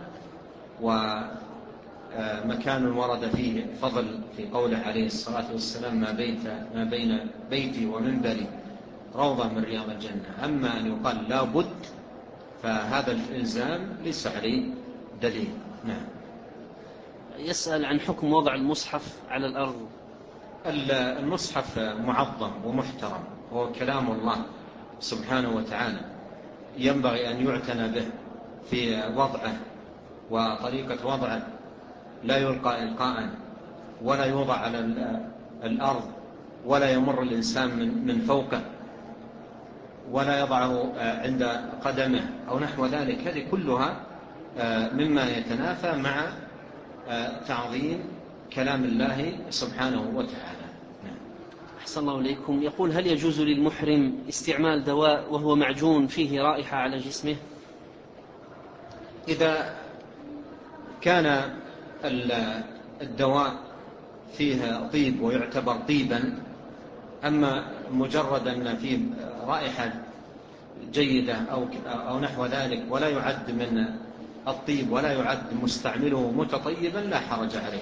ومكان ورد فيه فضل في قوله عليه الصلاة والسلام: ما بين بيتي ومنبري روضة من رياض الجنة. أما أن يقال لا بد فهذا الإلزام ليس عليه دليل. نعم. يسأل عن حكم وضع المصحف على الأرض. المصحف معظم ومحترم، هو كلام الله سبحانه وتعالى، ينبغي أن يعتنى به في وضعه وطريقة وضعه، لا يلقى إلقاء ولا يوضع على الأرض ولا يمر الإنسان من فوقه ولا يضعه عند قدمه أو نحو ذلك. هذه كلها مما يتنافى مع تعظيم كلام الله سبحانه وتعالى. أحسن الله إليكم. يقول: هل يجوز للمحرم استعمال دواء وهو معجون فيه رائحة على جسمه؟ إذا كان الدواء فيه طيب ويعتبر طيبا، أما مجرد أن فيه رائحة جيدة أو نحو ذلك ولا يعد من الطيب ولا يعد مستعمله متطيبا لا حرج عليه.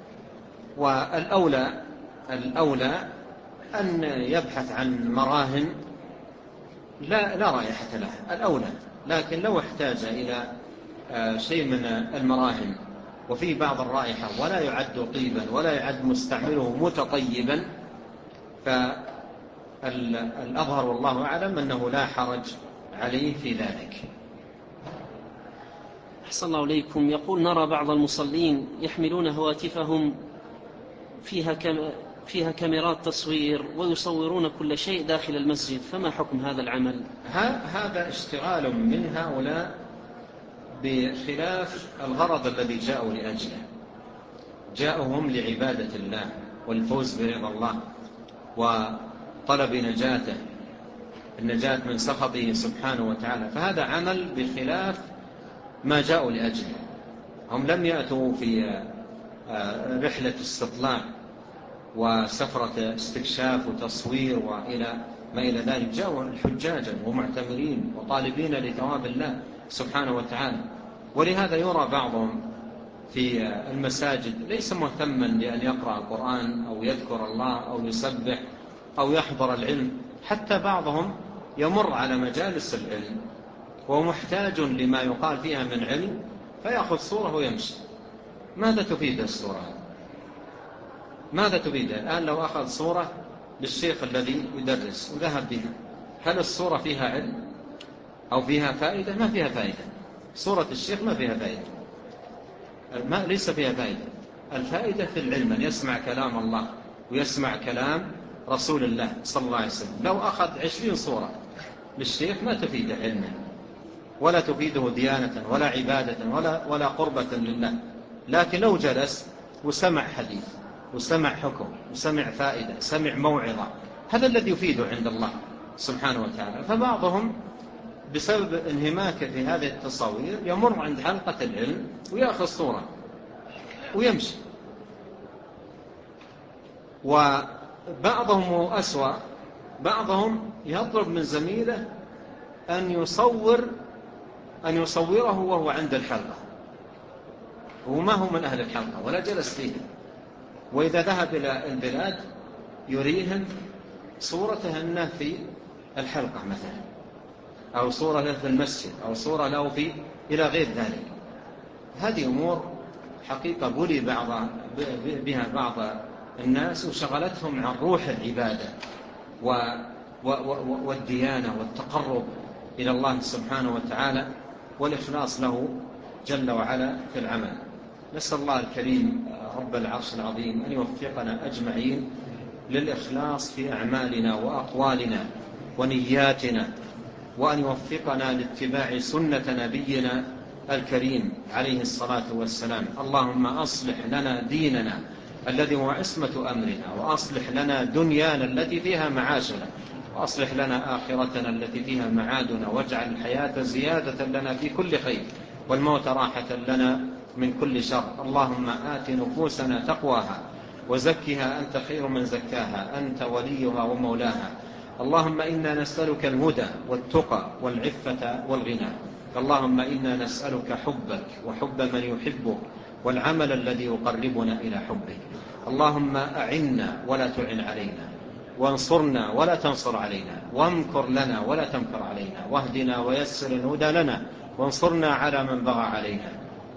والأولى أن يبحث عن مراهن لا رائحة لها الأولى، لكن لو احتاج إلى شيء من المراهن وفي بعض الرائحة ولا يعد طيبا ولا يعد مستعمله متطيبا فالأظهر والله أعلم أنه لا حرج عليه في ذلك. أحسن الله إليكم. يقول: نرى بعض المصلين يحملون هواتفهم فيها كاميرات تصوير ويصورون كل شيء داخل المسجد، فما حكم هذا العمل؟ هذا اشتغال من هؤلاء بخلاف الغرض الذي جاءوا لأجله. جاءهم لعبادة الله والفوز برضا الله وطلب النجاة من سخطه سبحانه وتعالى، فهذا عمل بخلاف ما جاءوا لأجله. هم لم يأتوا في رحلة استطلاع وسفرة استكشاف وتصوير وإلى ما إلى ذلك، جاءوا حجاجا ومعتمرين وطالبين لثواب الله سبحانه وتعالى. ولهذا يرى بعضهم في المساجد ليس مهتما بأن يقرأ القرآن أو يذكر الله أو يسبح أو يحضر العلم، حتى بعضهم يمر على مجالس العلم ومحتاج لما يقال فيها من علم فيأخذ صورة ويمشي. ماذا تفيد الصورة؟ ماذا تفيد؟ الآن لو أخذ صورة للشيخ الذي يدرس وذهب بها، هل الصورة فيها علم أو فيها فائدة؟ ما فيها فائدة. صورة الشيخ ما فيها فائدة، ليس فيها فائدة. الفائدة في العلم، أن يسمع كلام الله ويسمع كلام رسول الله صلى الله عليه وسلم. لو أخذ 20 صورة للشيخ ما تفيد علما ولا تفيده ديانة ولا عبادة ولا قربة لله. لكن لو جلس وسمع حديث وسمع حكم وسمع فائدة، سمع موعظة، هذا الذي يفيده عند الله سبحانه وتعالى. فبعضهم بسبب انهماكه في هذه التصاوير يمر عند حلقة العلم ويأخذ صورة ويمشي. وبعضهم أسوأ، بعضهم يطلب من زميله أن يصوره وهو عند الحلقة وما هو من أهل الحلقة ولا جلس فيها، وإذا ذهب إلى البلاد يريهم صورته أنه في الحلقة مثلا، أو صورة له في المسجد، أو صورة له إلى غير ذلك. هذه أمور حقيقة بلي بها بعض الناس وشغلتهم عن روح العبادة والديانة والتقرب إلى الله سبحانه وتعالى والإخلاص له جل وعلا في العمل. نسأل الله الكريم رب العرش العظيم أن يوفقنا أجمعين للإخلاص في أعمالنا وأقوالنا ونياتنا، وأن يوفقنا لاتباع سنة نبينا الكريم عليه الصلاة والسلام. اللهم أصلح لنا ديننا الذي هو عصمة أمرنا، وأصلح لنا دنيانا التي فيها معاشنا، وأصلح لنا آخرتنا التي فيها معادنا، واجعل الحياة زيادة لنا في كل خير والموت راحة لنا من كل شر. اللهم آت نفوسنا تقواها وزكها أنت خير من زكاها، أنت وليها ومولاها. اللهم إنا نسألك الهدى والتقى والعفة والغنى. اللهم إنا نسألك حبك وحب من يحبك والعمل الذي يقربنا إلى حبك. اللهم أعنا ولا تعن علينا، وانصرنا ولا تنصر علينا، وامكر لنا ولا تمكر علينا، واهدنا ويسر الهدى لنا، وانصرنا على من بغى علينا.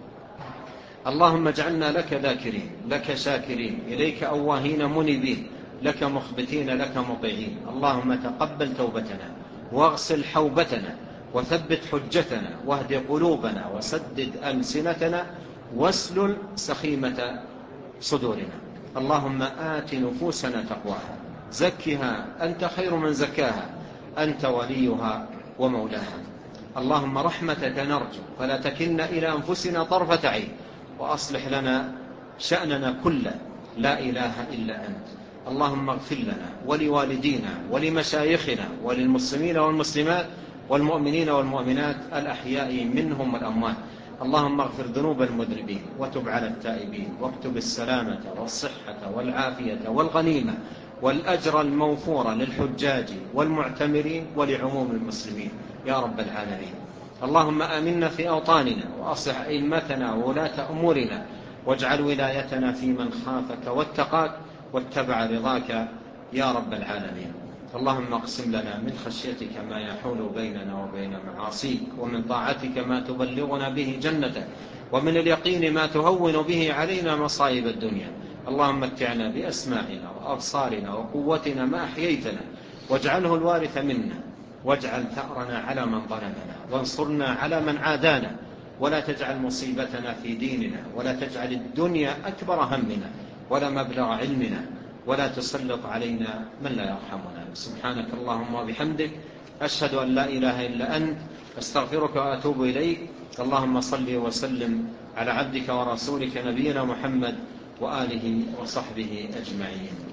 اللهم اجعلنا لك ذاكرين، لك شاكرين، إليك أواهين منيبين، لك مخبتين، لك مطيعين. اللهم تقبل توبتنا، واغسل حوبتنا، وثبت حجتنا، واهد قلوبنا، وسدد ألسنتنا، واسلل سخيمة صدورنا. اللهم آت نفوسنا تقواها، زكها أنت خير من زكاها، أنت وليها ومولاها. اللهم رحمتك نرجو فلا تكلنا إلى أنفسنا طرفة عين، وأصلح لنا شأننا كله، لا إله إلا أنت. اللهم اغفر لنا ولوالدينا ولمشايخنا وللمسلمين والمسلمات والمؤمنين والمؤمنات الأحياء منهم والأموات. اللهم اغفر ذنوب المذنبين، وتب على التائبين، واكتب السلامة والصحة والعافية والغنيمة والأجر الموفور للحجاج والمعتمرين ولعموم المسلمين يا رب العالمين. اللهم آمنا في أوطاننا، وأصلح أئمتنا وولاة أمورنا، واجعل ولايتنا في من خافك واتقاك واتبع رضاك يا رب العالمين. اللهم اقسم لنا من خشيتك ما يحول بيننا وبين معاصيك، ومن طاعتك ما تبلغنا به جنتك، ومن اليقين ما تهون به علينا مصائب الدنيا. اللهم متعنا بأسماعنا وأبصارنا وقوتنا ما أحييتنا، واجعله الوارث منا، واجعل ثأرنا على من ظلمنا، وانصرنا على من عادانا، ولا تجعل مصيبتنا في ديننا، ولا تجعل الدنيا أكبر همنا ولا مبلغ علمنا، ولا تسلط علينا من لا يرحمنا. سبحانك اللهم وبحمدك، أشهد أن لا إله إلا أنت، أستغفرك وأتوب إليك. اللهم صل وسلم على عبدك ورسولك نبينا محمد وآله وصحبه أجمعين.